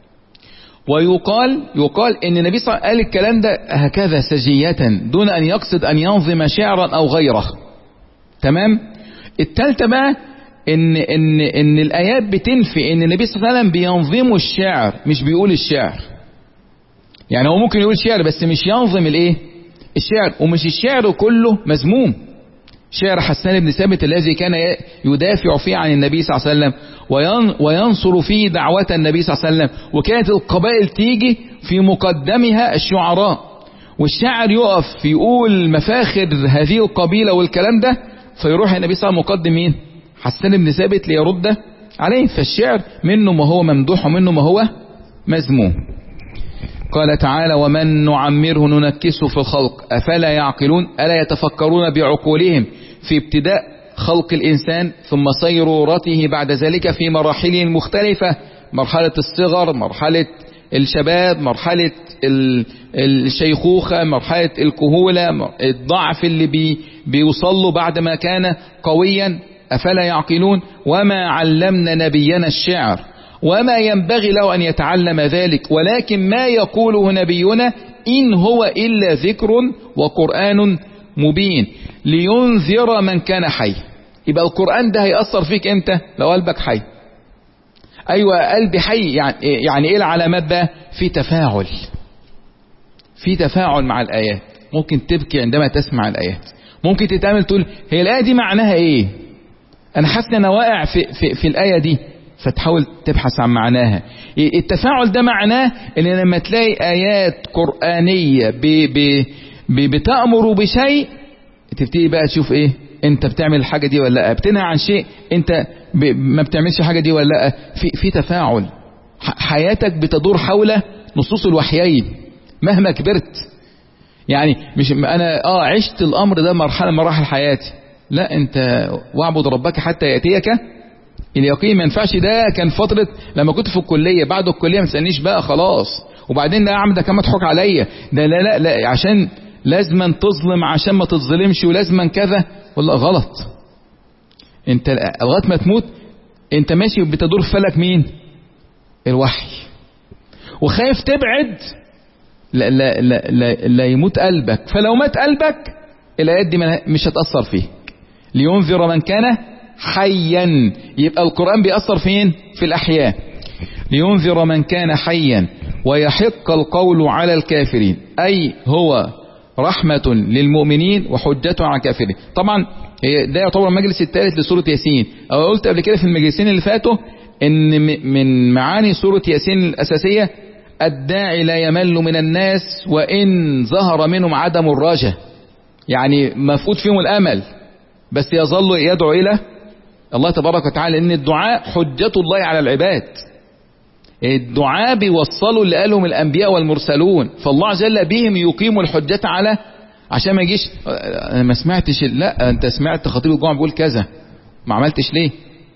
[SPEAKER 1] ويقال يقال إن النبي صلى الله عليه وسلم قال الكلام ده هكذا سجية دون أن يقصد أن ينظم شعرا أو غيره. تمام؟ التالتة بقى ان ان ان الايات بتنفي ان النبي صلى الله عليه وسلم بينظم الشعر، مش بيقول الشعر. يعني هو ممكن يقول شعر بس مش ينظم الايه الشعر. ومش الشعر كله مذموم. شعر حسان بن ثابت الذي كان يدافع فيه عن النبي صلى الله عليه وسلم وينصر فيه دعوة النبي صلى الله عليه وسلم، وكانت القبائل تيجي في مقدمها الشعراء، والشاعر يقف يقول مفاخر هذه القبيلة والكلام ده، فيروح النبي صلى الله عليه وسلم مقدم مين؟ حسان بن ثابت ليرد عليه. فالشعر منه ما هو ممدوح ومنه ما هو مذموم. قال تعالى ومن نعمره ننكسه في الخلق أفلا يعقلون ألا يتفكرون بعقولهم في ابتداء خلق الإنسان ثم صيرورته بعد ذلك في مراحله المختلفة، مرحلة الصغر، مرحلة الشباب، مرحلة الشيخوخة، مرحلة الكهولة، الضعف اللي بي بيوصله بعد ما كان قويا. أفلا يعقلون وما علمنا نبينا الشعر وما ينبغي له أن يتعلم ذلك ولكن ما يقوله نبينا إن هو إلا ذكر وقرآن مبين لينذر من كان حي. يبقى القرآن ده هيأثر فيك امتى؟ لو قلبك حي. أيوة قلبي حي. يعني, يعني إيه العلامات بقى؟ في تفاعل، في تفاعل مع الآيات. ممكن تبكي عندما تسمع الآيات، ممكن تتعامل تقول هي الآية دي معناها إيه؟ أنا حاسس أن أنا واقع في, في, في الآية دي، فتحاول تبحث عن معناها. التفاعل ده معناه أن لما تلاقي آيات قرآنية ب ب ب بتأمر بشيء، تبتدي بقى تشوف إيه أنت بتعمل الحاجة دي ولا لا، بتنهى عن شيء أنت ما بتعملش حاجة دي ولا لا. في, في تفاعل. حياتك بتدور حول نصوص الوحيين مهما كبرت. يعني مش انا اه عشت الامر ده مرحله من مراحل حياتي، لا انت واعبد ربك حتى ياتيك اليقين. ما ينفعش ده كان فتره لما كنت في الكليه، بعد الكليه ما تسالنيش بقى خلاص، وبعدين لا يا عم ده كان مضحوك عليا، ده لا لا لا عشان لازما تظلم عشان ما تتظلمش، ولازما كذا، والله غلط. انت لغايه ما تموت انت ماشي بتدور في فلك مين؟ الوحي. وخايف تبعد لا لا لا لا, لا يموت قلبك، فلو مات قلبك الايات دي مش هتاثر فيك. لينذر من كان حيا، يبقى القران بيأثر فين؟ في الاحياء. لينذر من كان حيا ويحق القول على الكافرين، اي هو رحمة للمؤمنين وحجة على الكافرين. طبعا ده يعتبر المجلس الثالث لسورة ياسين، او قلت قبل كده في المجلسين اللي فاتوا ان من معاني سورة ياسين الاساسية الداعي لا يمل من الناس وان ظهر منهم عدم الرجاء، يعني مفقود فيهم الامل بس يظل يدعو الى الله تبارك وتعالى، ان الدعاء حجة الله على العباد. الدعاء بيوصلوا اللي قالهم الانبياء والمرسلون، فالله جل بهم يقيم الحجة على، عشان ما يجيش انا ما سمعتش، لا انت سمعت خطيب الجمعة بيقول كذا ما عملتش ليه.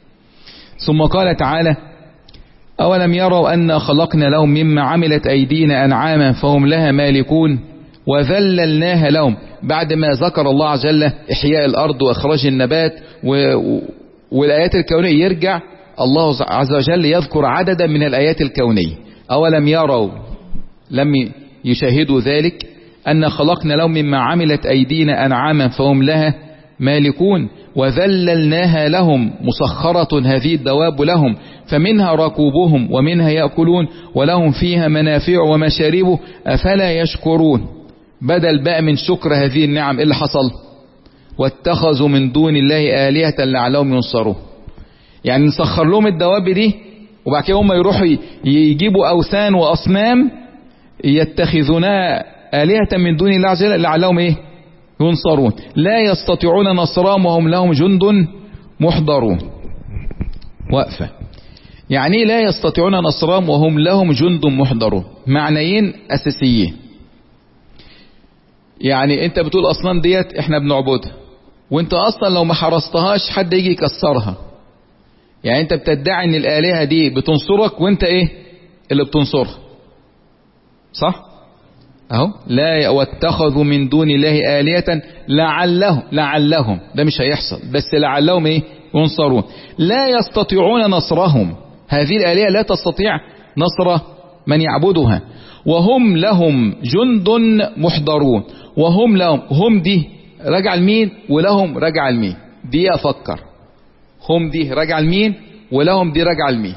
[SPEAKER 1] ثم قال تعالى اولم يروا انا خلقنا لهم مما عملت ايدينا انعاما فهم لها مالكون وذللناها لهم. بعد ما ذكر الله عز وجل احياء الارض واخراج النبات و... والايات الكونية، يرجع الله عز وجل يذكر عددا من الآيات الكونية. أولم يروا، لم يشاهدوا ذلك، أن خلقنا لهم مما عملت أيدينا أنعاما فهم لها مالكون وذللناها لهم مسخرة هذه الدواب لهم فمنها ركوبهم ومنها يأكلون ولهم فيها منافع ومشارب أفلا يشكرون. بدل بقى من شكر هذه النعم اللي حصل واتخذوا من دون الله آلهة لعلهم ينصرون. يعني نسخر لهم الدواب دي وبعد كده هم يروحوا يجيبوا أوثان وأصنام يتخذونها آلهة من دون الله عز وجل لعلهم ايه؟ ينصرون. لا يستطيعون نصرهم وهم لهم جند محضرون. وقفة. يعني لا يستطيعون نصرهم وهم لهم جند محضرون، معنيين أساسيين. يعني انت بتقول أصنام ديت احنا بنعبدها، وانت أصلا لو ما حرستهاش حد يجي يكسرها. يعني انت بتدعي ان الآلهة دي بتنصرك وانت ايه اللي بتنصرها، صح؟ اهو لا واتخذوا من دون الله آلهة لعلهم لعلهم ده مش هيحصل، بس لعلهم ايه ينصرون. لا يستطيعون نصرهم، هذه الآلهة لا تستطيع نصر من يعبدها. وهم لهم جند محضرون. وهم لهم، هم دي رجع لمين ولهم رجع لمين؟ دي افكر، هم دي رجع لمين ولهم دي رجع لمين؟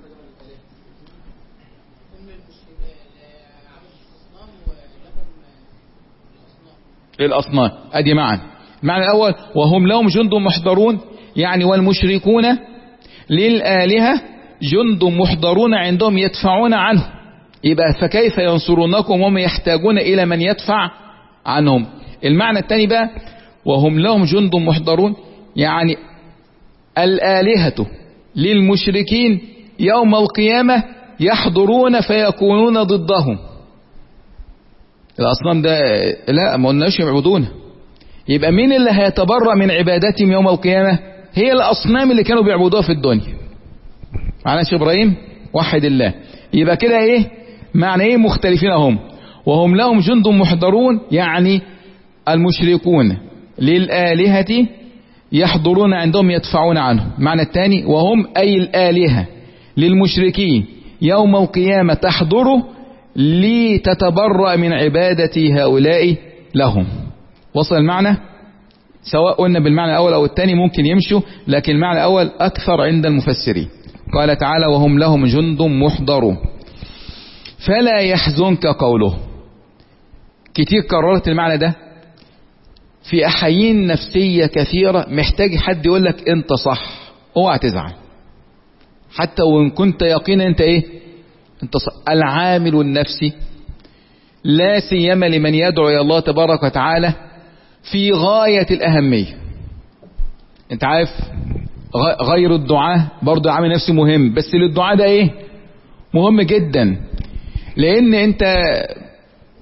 [SPEAKER 1] الأصنام. أدي معا المعنى الأول وهم لهم جند محضرون، يعني والمشركون للآلهة جند محضرون عندهم يدفعون عنه. يبقى فكيف ينصرونكم وهم يحتاجون إلى من يدفع عنهم. المعنى الثاني بقى وهم لهم جند محضرون، يعني الآلهة للمشركين يوم القيامة يحضرون فيكونون ضدهم. الأصنام ده لا ما قلناش يعبدونه. يبقى مين اللي هيتبرأ من عبادتهم يوم القيامة؟ هي الأصنام اللي كانوا بيعبدوها في الدنيا. معنا شيخ إبراهيم وحد الله. يبقى كده ايه معنى ايه؟ مختلفين هم. وهم لهم جند محضرون، يعني المشركون للآلهة يحضرون عندهم يدفعون عنه. معنى الثاني وهم أي الآلهة للمشركين يوم القيامة تحضر لتتبرأ من عبادة هؤلاء لهم. وصل المعنى؟ سواء قلنا بالمعنى الأول أو الثاني ممكن يمشوا، لكن المعنى الأول أكثر عند المفسرين. قال تعالى وهم لهم جند محضرون فلا يحزنك قوله. كتير كررت المعنى ده في أحايين نفسية كثيرة، محتاج حد يقول لك انت صح، اوعى تزعل حتى وان كنت يقينا انت ايه انت صح. العامل النفسي لا سيما لمن يدعو الى الله تبارك وتعالى في غاية الأهمية. انت عارف غير الدعاء برضو عامل نفسي مهم، بس للدعاء ده ايه مهم جدا، لان انت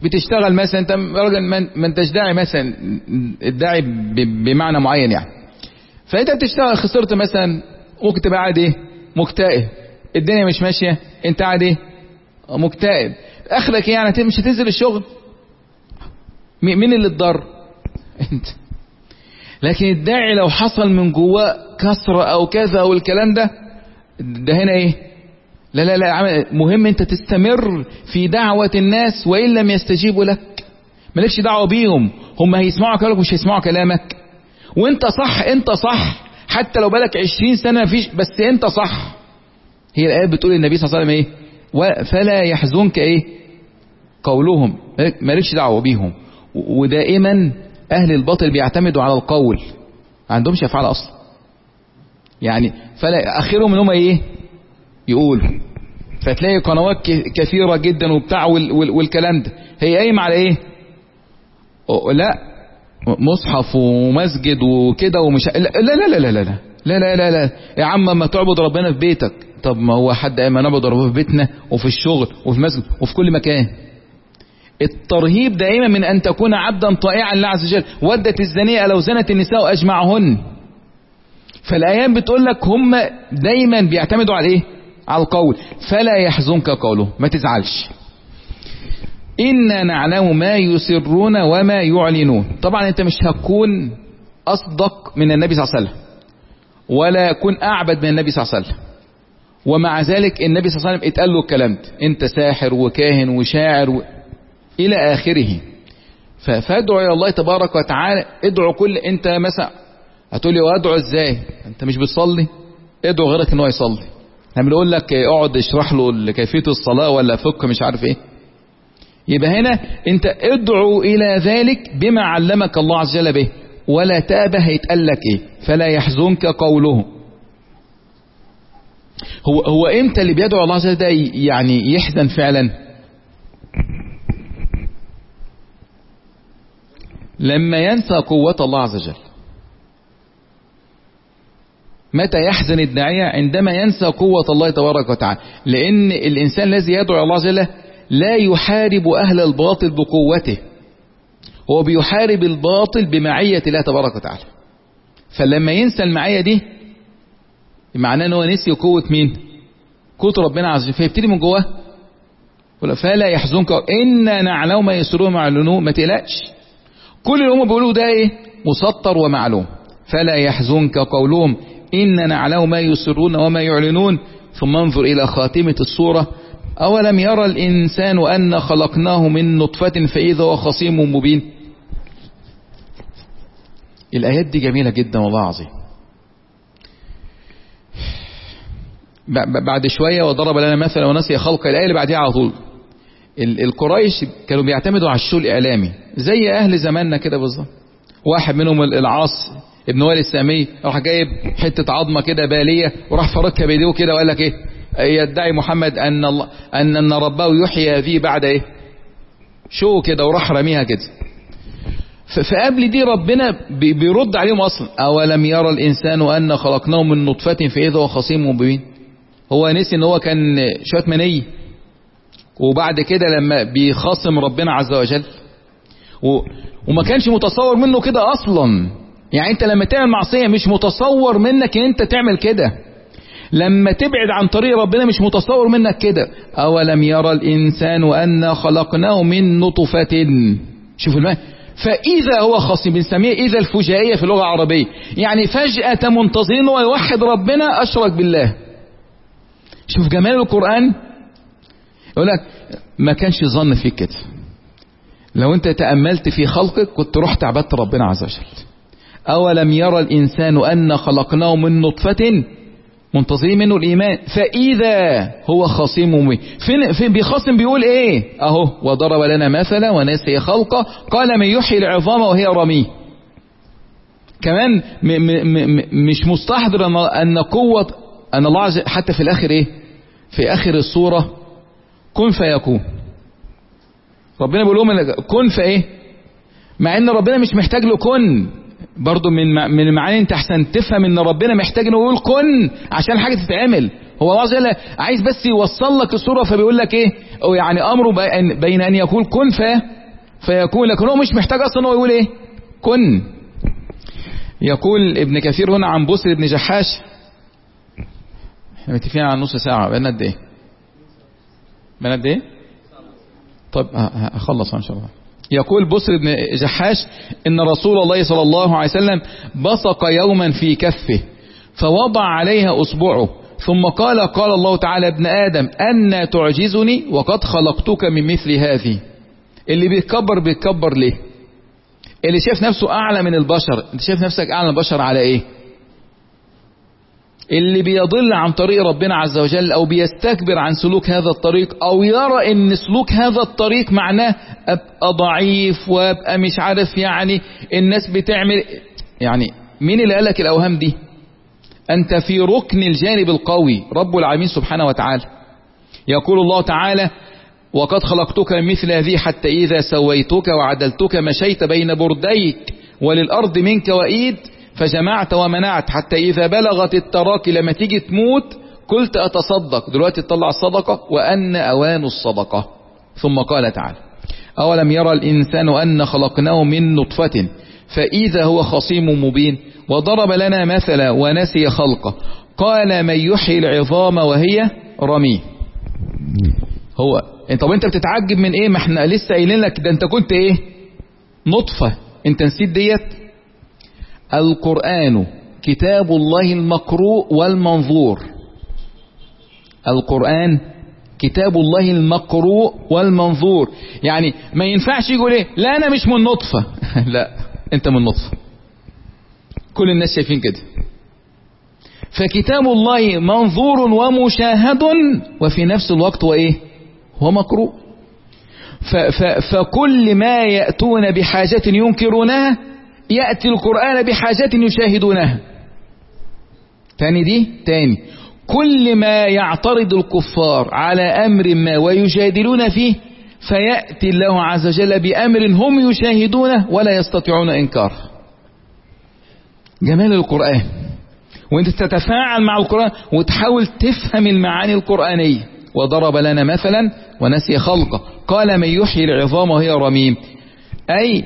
[SPEAKER 1] بتشتغل مثلا، انت راجل ما انتش داعي مثلا، الداعي بمعنى معين يعني، فانت بتشتغل خسرت مثلا، ممكن تبقى قاعد ايه مكتئب، الدنيا مش ماشيه، انت قاعد ايه مكتئب، اخرك ايه يعني مش هتنزل الشغل، مين اللي اتضر؟ انت. لكن الداعي لو حصل من جواه كسرة او كذا والكلام ده ده هنا ايه، لا لا لا، مهم انت تستمر في دعوة الناس وان لم يستجيبوا لك، مالكش دعوة بيهم، هم هيسمعوا كلامك مش هيسمعوا كلامك، وانت صح، انت صح حتى لو بالك عشرين سنة فيش، بس انت صح. هي الآيات بتقول النبي صلى الله عليه وسلم ايه، فلا يحزنك ايه قولهم، مالكش دعوة بيهم. ودائما اهل الباطل بيعتمدوا على القول، ما عندهمش افعال اصلا، يعني فلا اخرهم ان هم ايه يقولوا، فتلاقي قنوات كثيرة جدا وبتاع والكلام ده، هي قايمة على ايه، لا مصحف ومسجد وكده ومش لا لا لا لا لا لا لا لا لا لا يا عم، ما تعبد ربنا في بيتك. طب ما هو حد قال ما نعبد ربنا في بيتنا وفي الشغل وفي المسجد وفي كل مكان. الترهيب دائما من ان تكون عبدا طائعا لله عز وجل. ودت الزانية لو زنت النساء اجمعهن. فالايات بتقول لك هم دايما بيعتمدوا على ايه، على القول. فلا يحزنك قوله، ما تزعلش. إنا نعلم ما يسرون وما يعلنون. طبعا انت مش هتكون اصدق من النبي صلى الله عليه وسلم ولا يكون اعبد من النبي صلى الله عليه وسلم، ومع ذلك النبي صلى الله عليه وسلم اتقال له الكلام ده، انت ساحر وكاهن وشاعر و... الى اخره. فادعو الى الله تبارك وتعالى، ادعو كل، انت مثلا هتقول لي وادعو ازاي، انت مش بتصلي، ادعو غيرك ان هو يصلي. لما بنقول لك اقعد اشرح له كيفيه الصلاه ولا فقه مش عارف ايه، يبقى هنا انت ادعو الى ذلك بما علمك الله عز وجل به، ولا تأبه هيتقال لك ايه، فلا يحزنك قوله. هو هو امتى اللي بيدعو الله عز وجل ده يعني يحزن فعلا؟ لما ينسى قوة الله عز وجل. متى يحزن الداعية؟ عندما ينسى قوة الله تبارك وتعالى، لان الانسان الذي يدعو الله عز وجل لا يحارب اهل الباطل بقوته، هو بيحارب الباطل بمعية الله تبارك وتعالى. فلما ينسى المعية دي معناه ان هو نسي قوة مين؟ قوة ربنا عز وجل، فيبتدي من جواه فلا يحزنك إنا نعلم ما يسرون ويعلنون. ما تقلقش، كل اللي هم بيقولوه ده ايه مسطر ومعلوم. فلا يحزنك قولهم إنا نعلم ما يسرون وما يعلنون. ثم انظر إلى خاتمة السورة، أولم يرى الإنسان أن خلقناه من نطفة فإذا هو خصيم مبين. الآيات دي جميلة جدا والله عظيم. بعد شوية وضرب لنا مثلا ونسي خلق، الآية اللي بعدها على طول القريش كانوا بيعتمدوا على الشو الإعلامي زي أهل زماننا كده بالظبط. واحد منهم العاص ابن والي السامي راح جايب حتة عظمة كده بالية وراح فركها بيديه كده وقال لك ايه، يدعي محمد ان الله ان ان ربه يحيي هذه بعد ايه شو كده، وراح رميها كده. فقبل دي ربنا بيرد عليهم اصلا، اولم يرى الانسان ان خلقناه من نطفة فاذا هو خصيم مبين. هو نسي ان هو كان شوية مني، وبعد كده لما بيخاصم ربنا عز وجل و... وما كانش متصور منه كده اصلا. يعني انت لما تعمل معصية مش متصور منك ان انت تعمل كده، لما تبعد عن طريق ربنا مش متصور منك كده. اولم يرى الانسان ان خلقناه من نطفة، شوف الماء، فاذا هو خصيم، بنسميه اذا الفجائية في اللغة العربية، يعني فجأة منتظرين ويوحد ربنا اشرك بالله. شوف جمال القرآن، يقول لك ما كانش ظن فيك كده، لو انت تأملت في خلقك كنت رحت عبدت ربنا عز وجل. اولم يرى الانسان ان خلقناه من نطفة، منتظرين منه الايمان، فاذا هو خصيم مبين. فين فين بيخصم؟ بيقول ايه اهو، وضرب لنا مثلا ونسي خلقه قال من يحيي العظام وهي رميم. كمان م م م مش مستحضر ان قوة ان الله عز وجل حتى في الاخر ايه، في اخر السورة كن فيكون، ربنا بيقول لهم كن فايه، مع ان ربنا مش محتاج له كن. برضو من من المعاني انت احسن تفهم ان ربنا محتاج انه يقول كن عشان حاجة تتعمل. هو الله عز وجل عايز بس يوصل لك الصورة، فبيقول لك ايه، او يعني امره بين ان يقول كن في فيكون، لكن هو مش محتاج اصلا هو يقول ايه كن. يقول ابن كثير هنا عن بسر بن جحاش، احنا متفقين على نص ساعة، بقالنا قد ايه بقالنا قد ايه طب هخلص ان شاء الله. يقول بسر بن جحاش ان رسول الله صلى الله عليه وسلم بصق يوما في كفه فوضع عليها اصبعه ثم قال قال الله تعالى ابن آدم أن تعجزني وقد خلقتك من مثل هذه. اللي بيتكبر بيتكبر ليه؟ اللي شايف نفسه أعلى من البشر، انت شايف نفسك أعلى من البشر على إيه؟ اللي بيضل عن طريق ربنا عز وجل أو بيستكبر عن سلوك هذا الطريق، أو يرى ان سلوك هذا الطريق معناه أبقى ضعيف وأبقى مش عارف، يعني الناس بتعمل، يعني مين اللي قالك الأوهام دي؟ أنت في ركن الجانب القوي رب العالمين سبحانه وتعالى. يقول الله تعالى وقد خلقتك من مثل هذه حتى إذا سويتك وعدلتك مشيت بين برديك وللأرض منك وإيد فجمعت ومنعت حتى إذا بلغت التراكي لما تيجي تموت قلت أتصدق، دلوقتي تطلع الصدقة وأن أوان الصدقة. ثم قال تعالى أولم يرى الإنسان أن خلقناه من نطفة فإذا هو خصيم مبين وضرب لنا مثلا ونسي خلقه قال من يحيي العظام وهي رميم. هو طب انت بتتعجب من ايه؟ ما احنا لسه قايلين لك ده انت كنت ايه؟ نطفة، انت نسيت ديت؟ القرآن كتاب الله المقروء والمنظور. القرآن كتاب الله المقروء والمنظور، يعني ما ينفعش يقول ايه لا انا مش من نطفة لا انت من نطفة، كل الناس شايفين كده. فكتاب الله منظور ومشاهد وفي نفس الوقت وايه هو مقروء. فكل ما يأتون بحاجة ينكرونها يأتي القرآن بحاجة يشاهدونها. تاني دي تاني كل ما يعترض الكفار على أمر ما ويجادلون فيه فيأتي الله عز وجل بأمر هم يشاهدونه ولا يستطيعون إنكاره. جمال القرآن، وانت تتفاعل مع القرآن وتحاول تفهم المعاني القرآنية. وضرب لنا مثلا ونسي خلقه قال من يحيي العظام وهي رميم، أي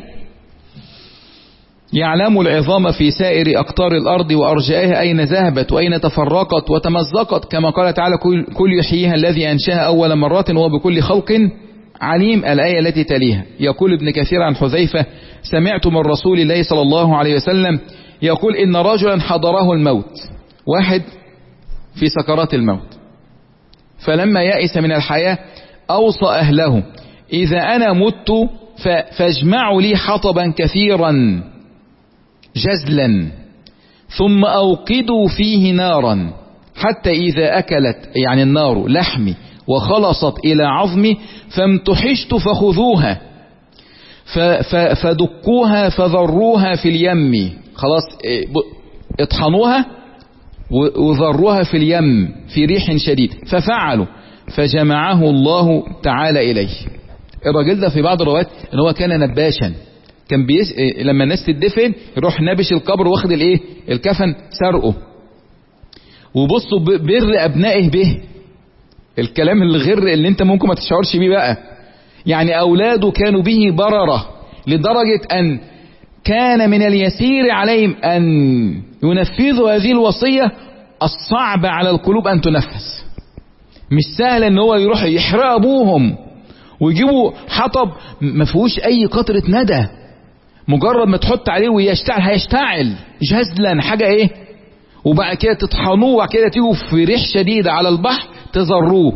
[SPEAKER 1] يعلم العظام في سائر أقطار الأرض وأرجائها أين ذهبت وأين تفرقت وتمزقت كما قال تعالى كل يحييها الذي أنشاها أول مرة وهو بكل خلق عليم. الآية التي تليها يقول ابن كثير عن حذيفة سمعت من رسول الله صلى الله عليه وسلم يقول إن رجلا حضره الموت، واحد في سكرات الموت، فلما يأس من الحياة أوصى أهله إذا أنا مت فاجمعوا لي حطبا كثيرا جزلا ثم أوقدوا فيه نارا حتى إذا أكلت يعني النار لحمي وخلصت إلى عظمي فامتحشت فخذوها فدقوها فذروها في اليم، خلاص اطحنوها وذروها في اليم في ريح شديد ففعلوا فجمعه الله تعالى إليه. الراجل ده في بعض الروايات ان هو كان نباشا، كان بيس... لما الناس تدفن يروح نبش القبر واخد الايه الكفن سرقه. وبصوا بر ابنائه به، الكلام الغر اللي انت ممكن ما تشعرش بيه بقى، يعني اولاده كانوا به بررة لدرجة ان كان من اليسير عليهم ان ينفذوا هذه الوصية الصعب على القلوب ان تنفذ. مش سهل ان هو يروح يحرق ابوهم ويجيبوا حطب ما فيهوش اي قطرة ندى، مجرد ما تحط عليه ويشتعل هيشتعل جزلا حاجة ايه، وبعد كده تطحنوه وبعد كده تيجوا في ريح شديدة على البحر تذروه.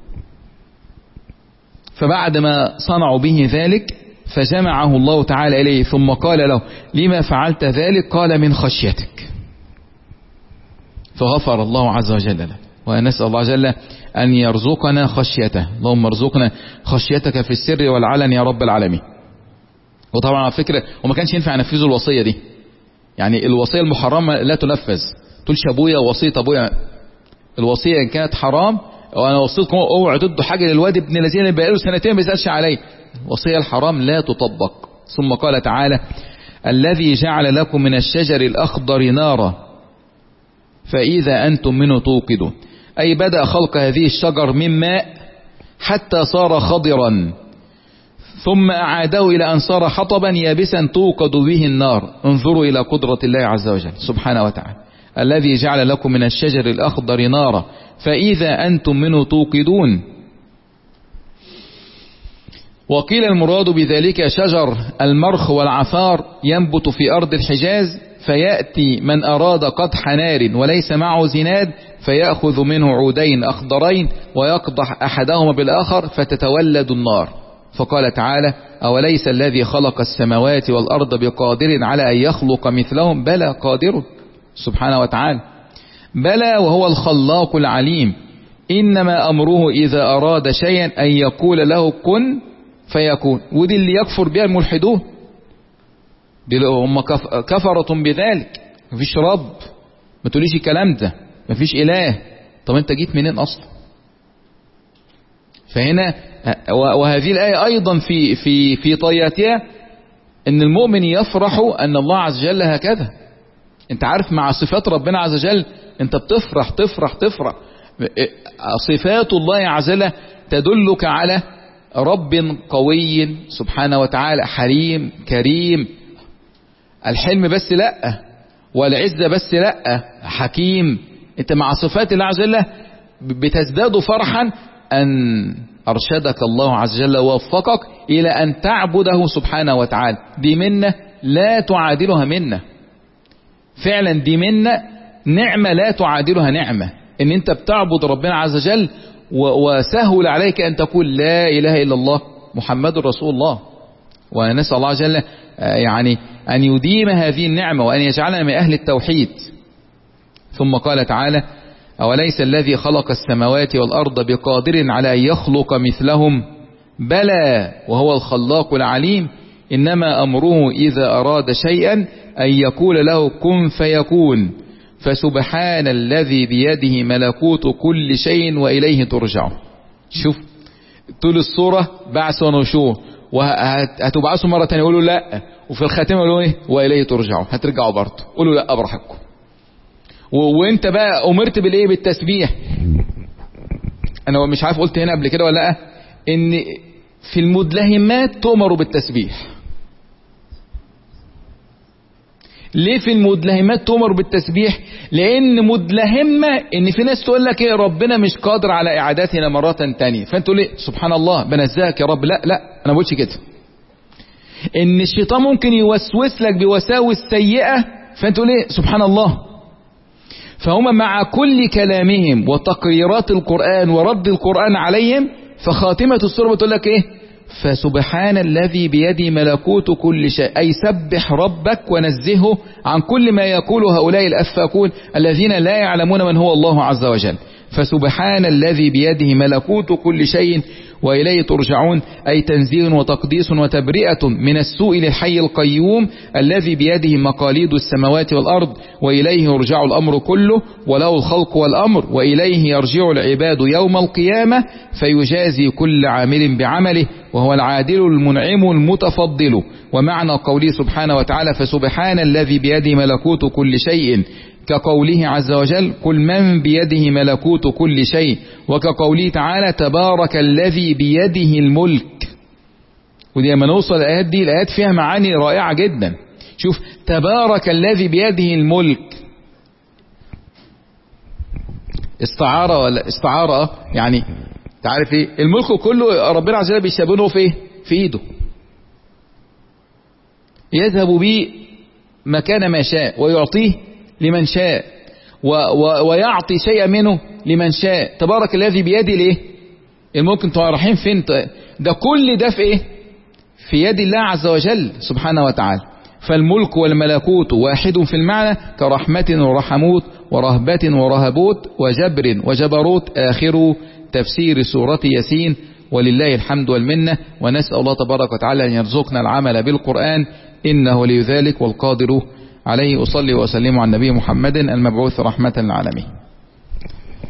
[SPEAKER 1] فبعد ما صنعوا به ذلك فجمعه الله تعالى إليه ثم قال له لما فعلت ذلك؟ قال من خشيتك، فغفر الله عز وجل له. ونسأل الله جل أن يرزقنا خشيته، اللهم ارزقنا خشيتك في السر والعلن يا رب العالمين. وطبعا على فكرة وما كانش ينفع ينفذوا الوصية دي، يعني الوصية المحرمة لا تنفذ. تقولش ابويا وصية ابويا، الوصية ان كانت حرام وانا وصيتكم اوعوا تدوا حاجة للواد ابن الذين اللي بقاله سنتين ما بيسألش عليه، الوصية الحرام لا تطبق. ثم قال تعالى الذي جعل لكم من الشجر الأخضر نارا فإذا أنتم منه توقدون. أي بدأ خلق هذه الشجر من ماء حتى صار خضرا، ثم أعاده إلى أن صار حطبا يابسا توقد به النار. انظروا إلى قدرة الله عز وجل سبحانه وتعالى، الذي جعل لكم من الشجر الأخضر نارا فإذا أنتم منه توقدون. وقيل المراد بذلك شجر المرخ والعفار ينبت في أرض الحجاز، فيأتي من أراد قدح نار وليس معه زناد فيأخذ منه عودين أخضرين ويقدح أحدهما بالآخر فتتولد النار. فقال تعالى: أوليس الذي خلق السماوات والأرض بقادر على أن يخلق مثلهم؟ بلى قادر سبحانه وتعالى، بلى وهو الخلاق العليم. إنما أمره إذا أراد شيئا أن يقول له كن فيكون. ودي اللي يكفر بها الملحدون، هم كفرة بذلك. مفيش رب، ما تقوليش الكلام ده، مفيش إله. طب أنت جيت منين أصلا؟ فهنا وهذه الآية أيضا في في في طياتها أن المؤمن يفرح أن الله عز وجل هكذا. أنت عارف مع صفات ربنا عز وجل أنت بتفرح تفرح تفرح. صفات الله عز وجل تدلك على رب قوي سبحانه وتعالى، حليم كريم. الحلم بس لا، والعزة بس لا، حكيم. انت مع صفات الله عز وجل بتزداد فرحا ان ارشدك الله عز وجل ووفقك الى ان تعبده سبحانه وتعالى. دي منة لا تعادلها منة، فعلا دي منة، نعمة لا تعادلها نعمة، ان انت بتعبد ربنا عز وجل وسهل عليك أن تقول لا إله إلا الله محمد رسول الله. ونسأل الله عز وجل يعني أن يديم هذه النعمة وأن يجعلنا من أهل التوحيد. ثم قال تعالى: أوليس الذي خلق السماوات والأرض بقادر على أن يخلق مثلهم؟ بلى وهو الخلاق العليم. إنما أمره إذا أراد شيئا أن يقول له كن فيكون. فسبحان الذي بيده ملكوت كل شيء وإليه ترجعون. شوف طول الصورة بعث ونشور، وهتبعثوا مرة تانية يقولوا لا، وفي الخاتمة يقولوا ايه؟ وإليه ترجعون. هترجعوا برضه، قولوا لا براحتكم. وانت بقى أمرت بالايه؟ بالتسبيح. انا مش عارف قلت هنا قبل كده ولا لا، ان في المدلهمات تؤمروا بالتسبيح. ليه في المدلهمات تؤمر بالتسبيح؟ لان مدلهمة ان في ناس تقول لك ايه؟ ربنا مش قادر على اعادتنا مرة تانية، فانت تقول ايه؟ سبحان الله بنزهك يا رب. لا لا، انا ما بقولش كده. ان الشيطان ممكن يوسوس لك بوساوس سيئة، فانت تقول ايه؟ سبحان الله. فهم مع كل كلامهم وتقريرات القرآن ورد القرآن عليهم، فخاتمة السورة بتقول لك ايه؟ فسبحان الذي بيده ملكوت كل شيء. أي سبح ربك ونزهه عن كل ما يقول هؤلاء الأفاكون الذين لا يعلمون من هو الله عز وجل. فسبحان الذي بيده ملكوت كل شيء وإليه ترجعون. أي تنزيه وتقديس وتبرئة من السوء للحي القيوم الذي بيده مقاليد السماوات والأرض، وإليه يرجع الأمر كله، وله الخلق والأمر، وإليه يرجع العباد يوم القيامة فيجازي كل عامل بعمله، وهو العادل المنعم المتفضل. ومعنى قوله سبحانه وتعالى فسبحان الذي بيده ملكوت كل شيء كقوله عز وجل قل من بيده ملكوت كل شيء، وكقوله تعالى تبارك الذي بيده الملك. ودي لما نوصل الآيات دي، الآيات فيها معاني رائعة جدا. شوف تبارك الذي بيده الملك، استعارة ولا استعارة؟ يعني تعرف ايه الملك كله؟ ربنا عز وجل بيشابهه في ايه؟ في ايده، يذهب به مكان ما شاء ويعطيه لمن شاء و و ويعطي شيئا منه لمن شاء. تبارك الذي بيده الايه؟ الملك. انتوا رايحين فين؟ ده كل ده في ايه؟ في يد الله عز وجل سبحانه وتعالى. فالملك والملكوت واحد في المعنى، كرحمة ورحموت ورهبة ورهبوت وجبر وجبروت. آخر تفسير سورة ياسين، ولله الحمد والمنة. ونسأل الله تبارك وتعالى أن يرزقنا العمل بالقرآن، إنه لذلك والقادر عليه. أصلي وأسلم على النبي محمد المبعوث رحمة للعالمين.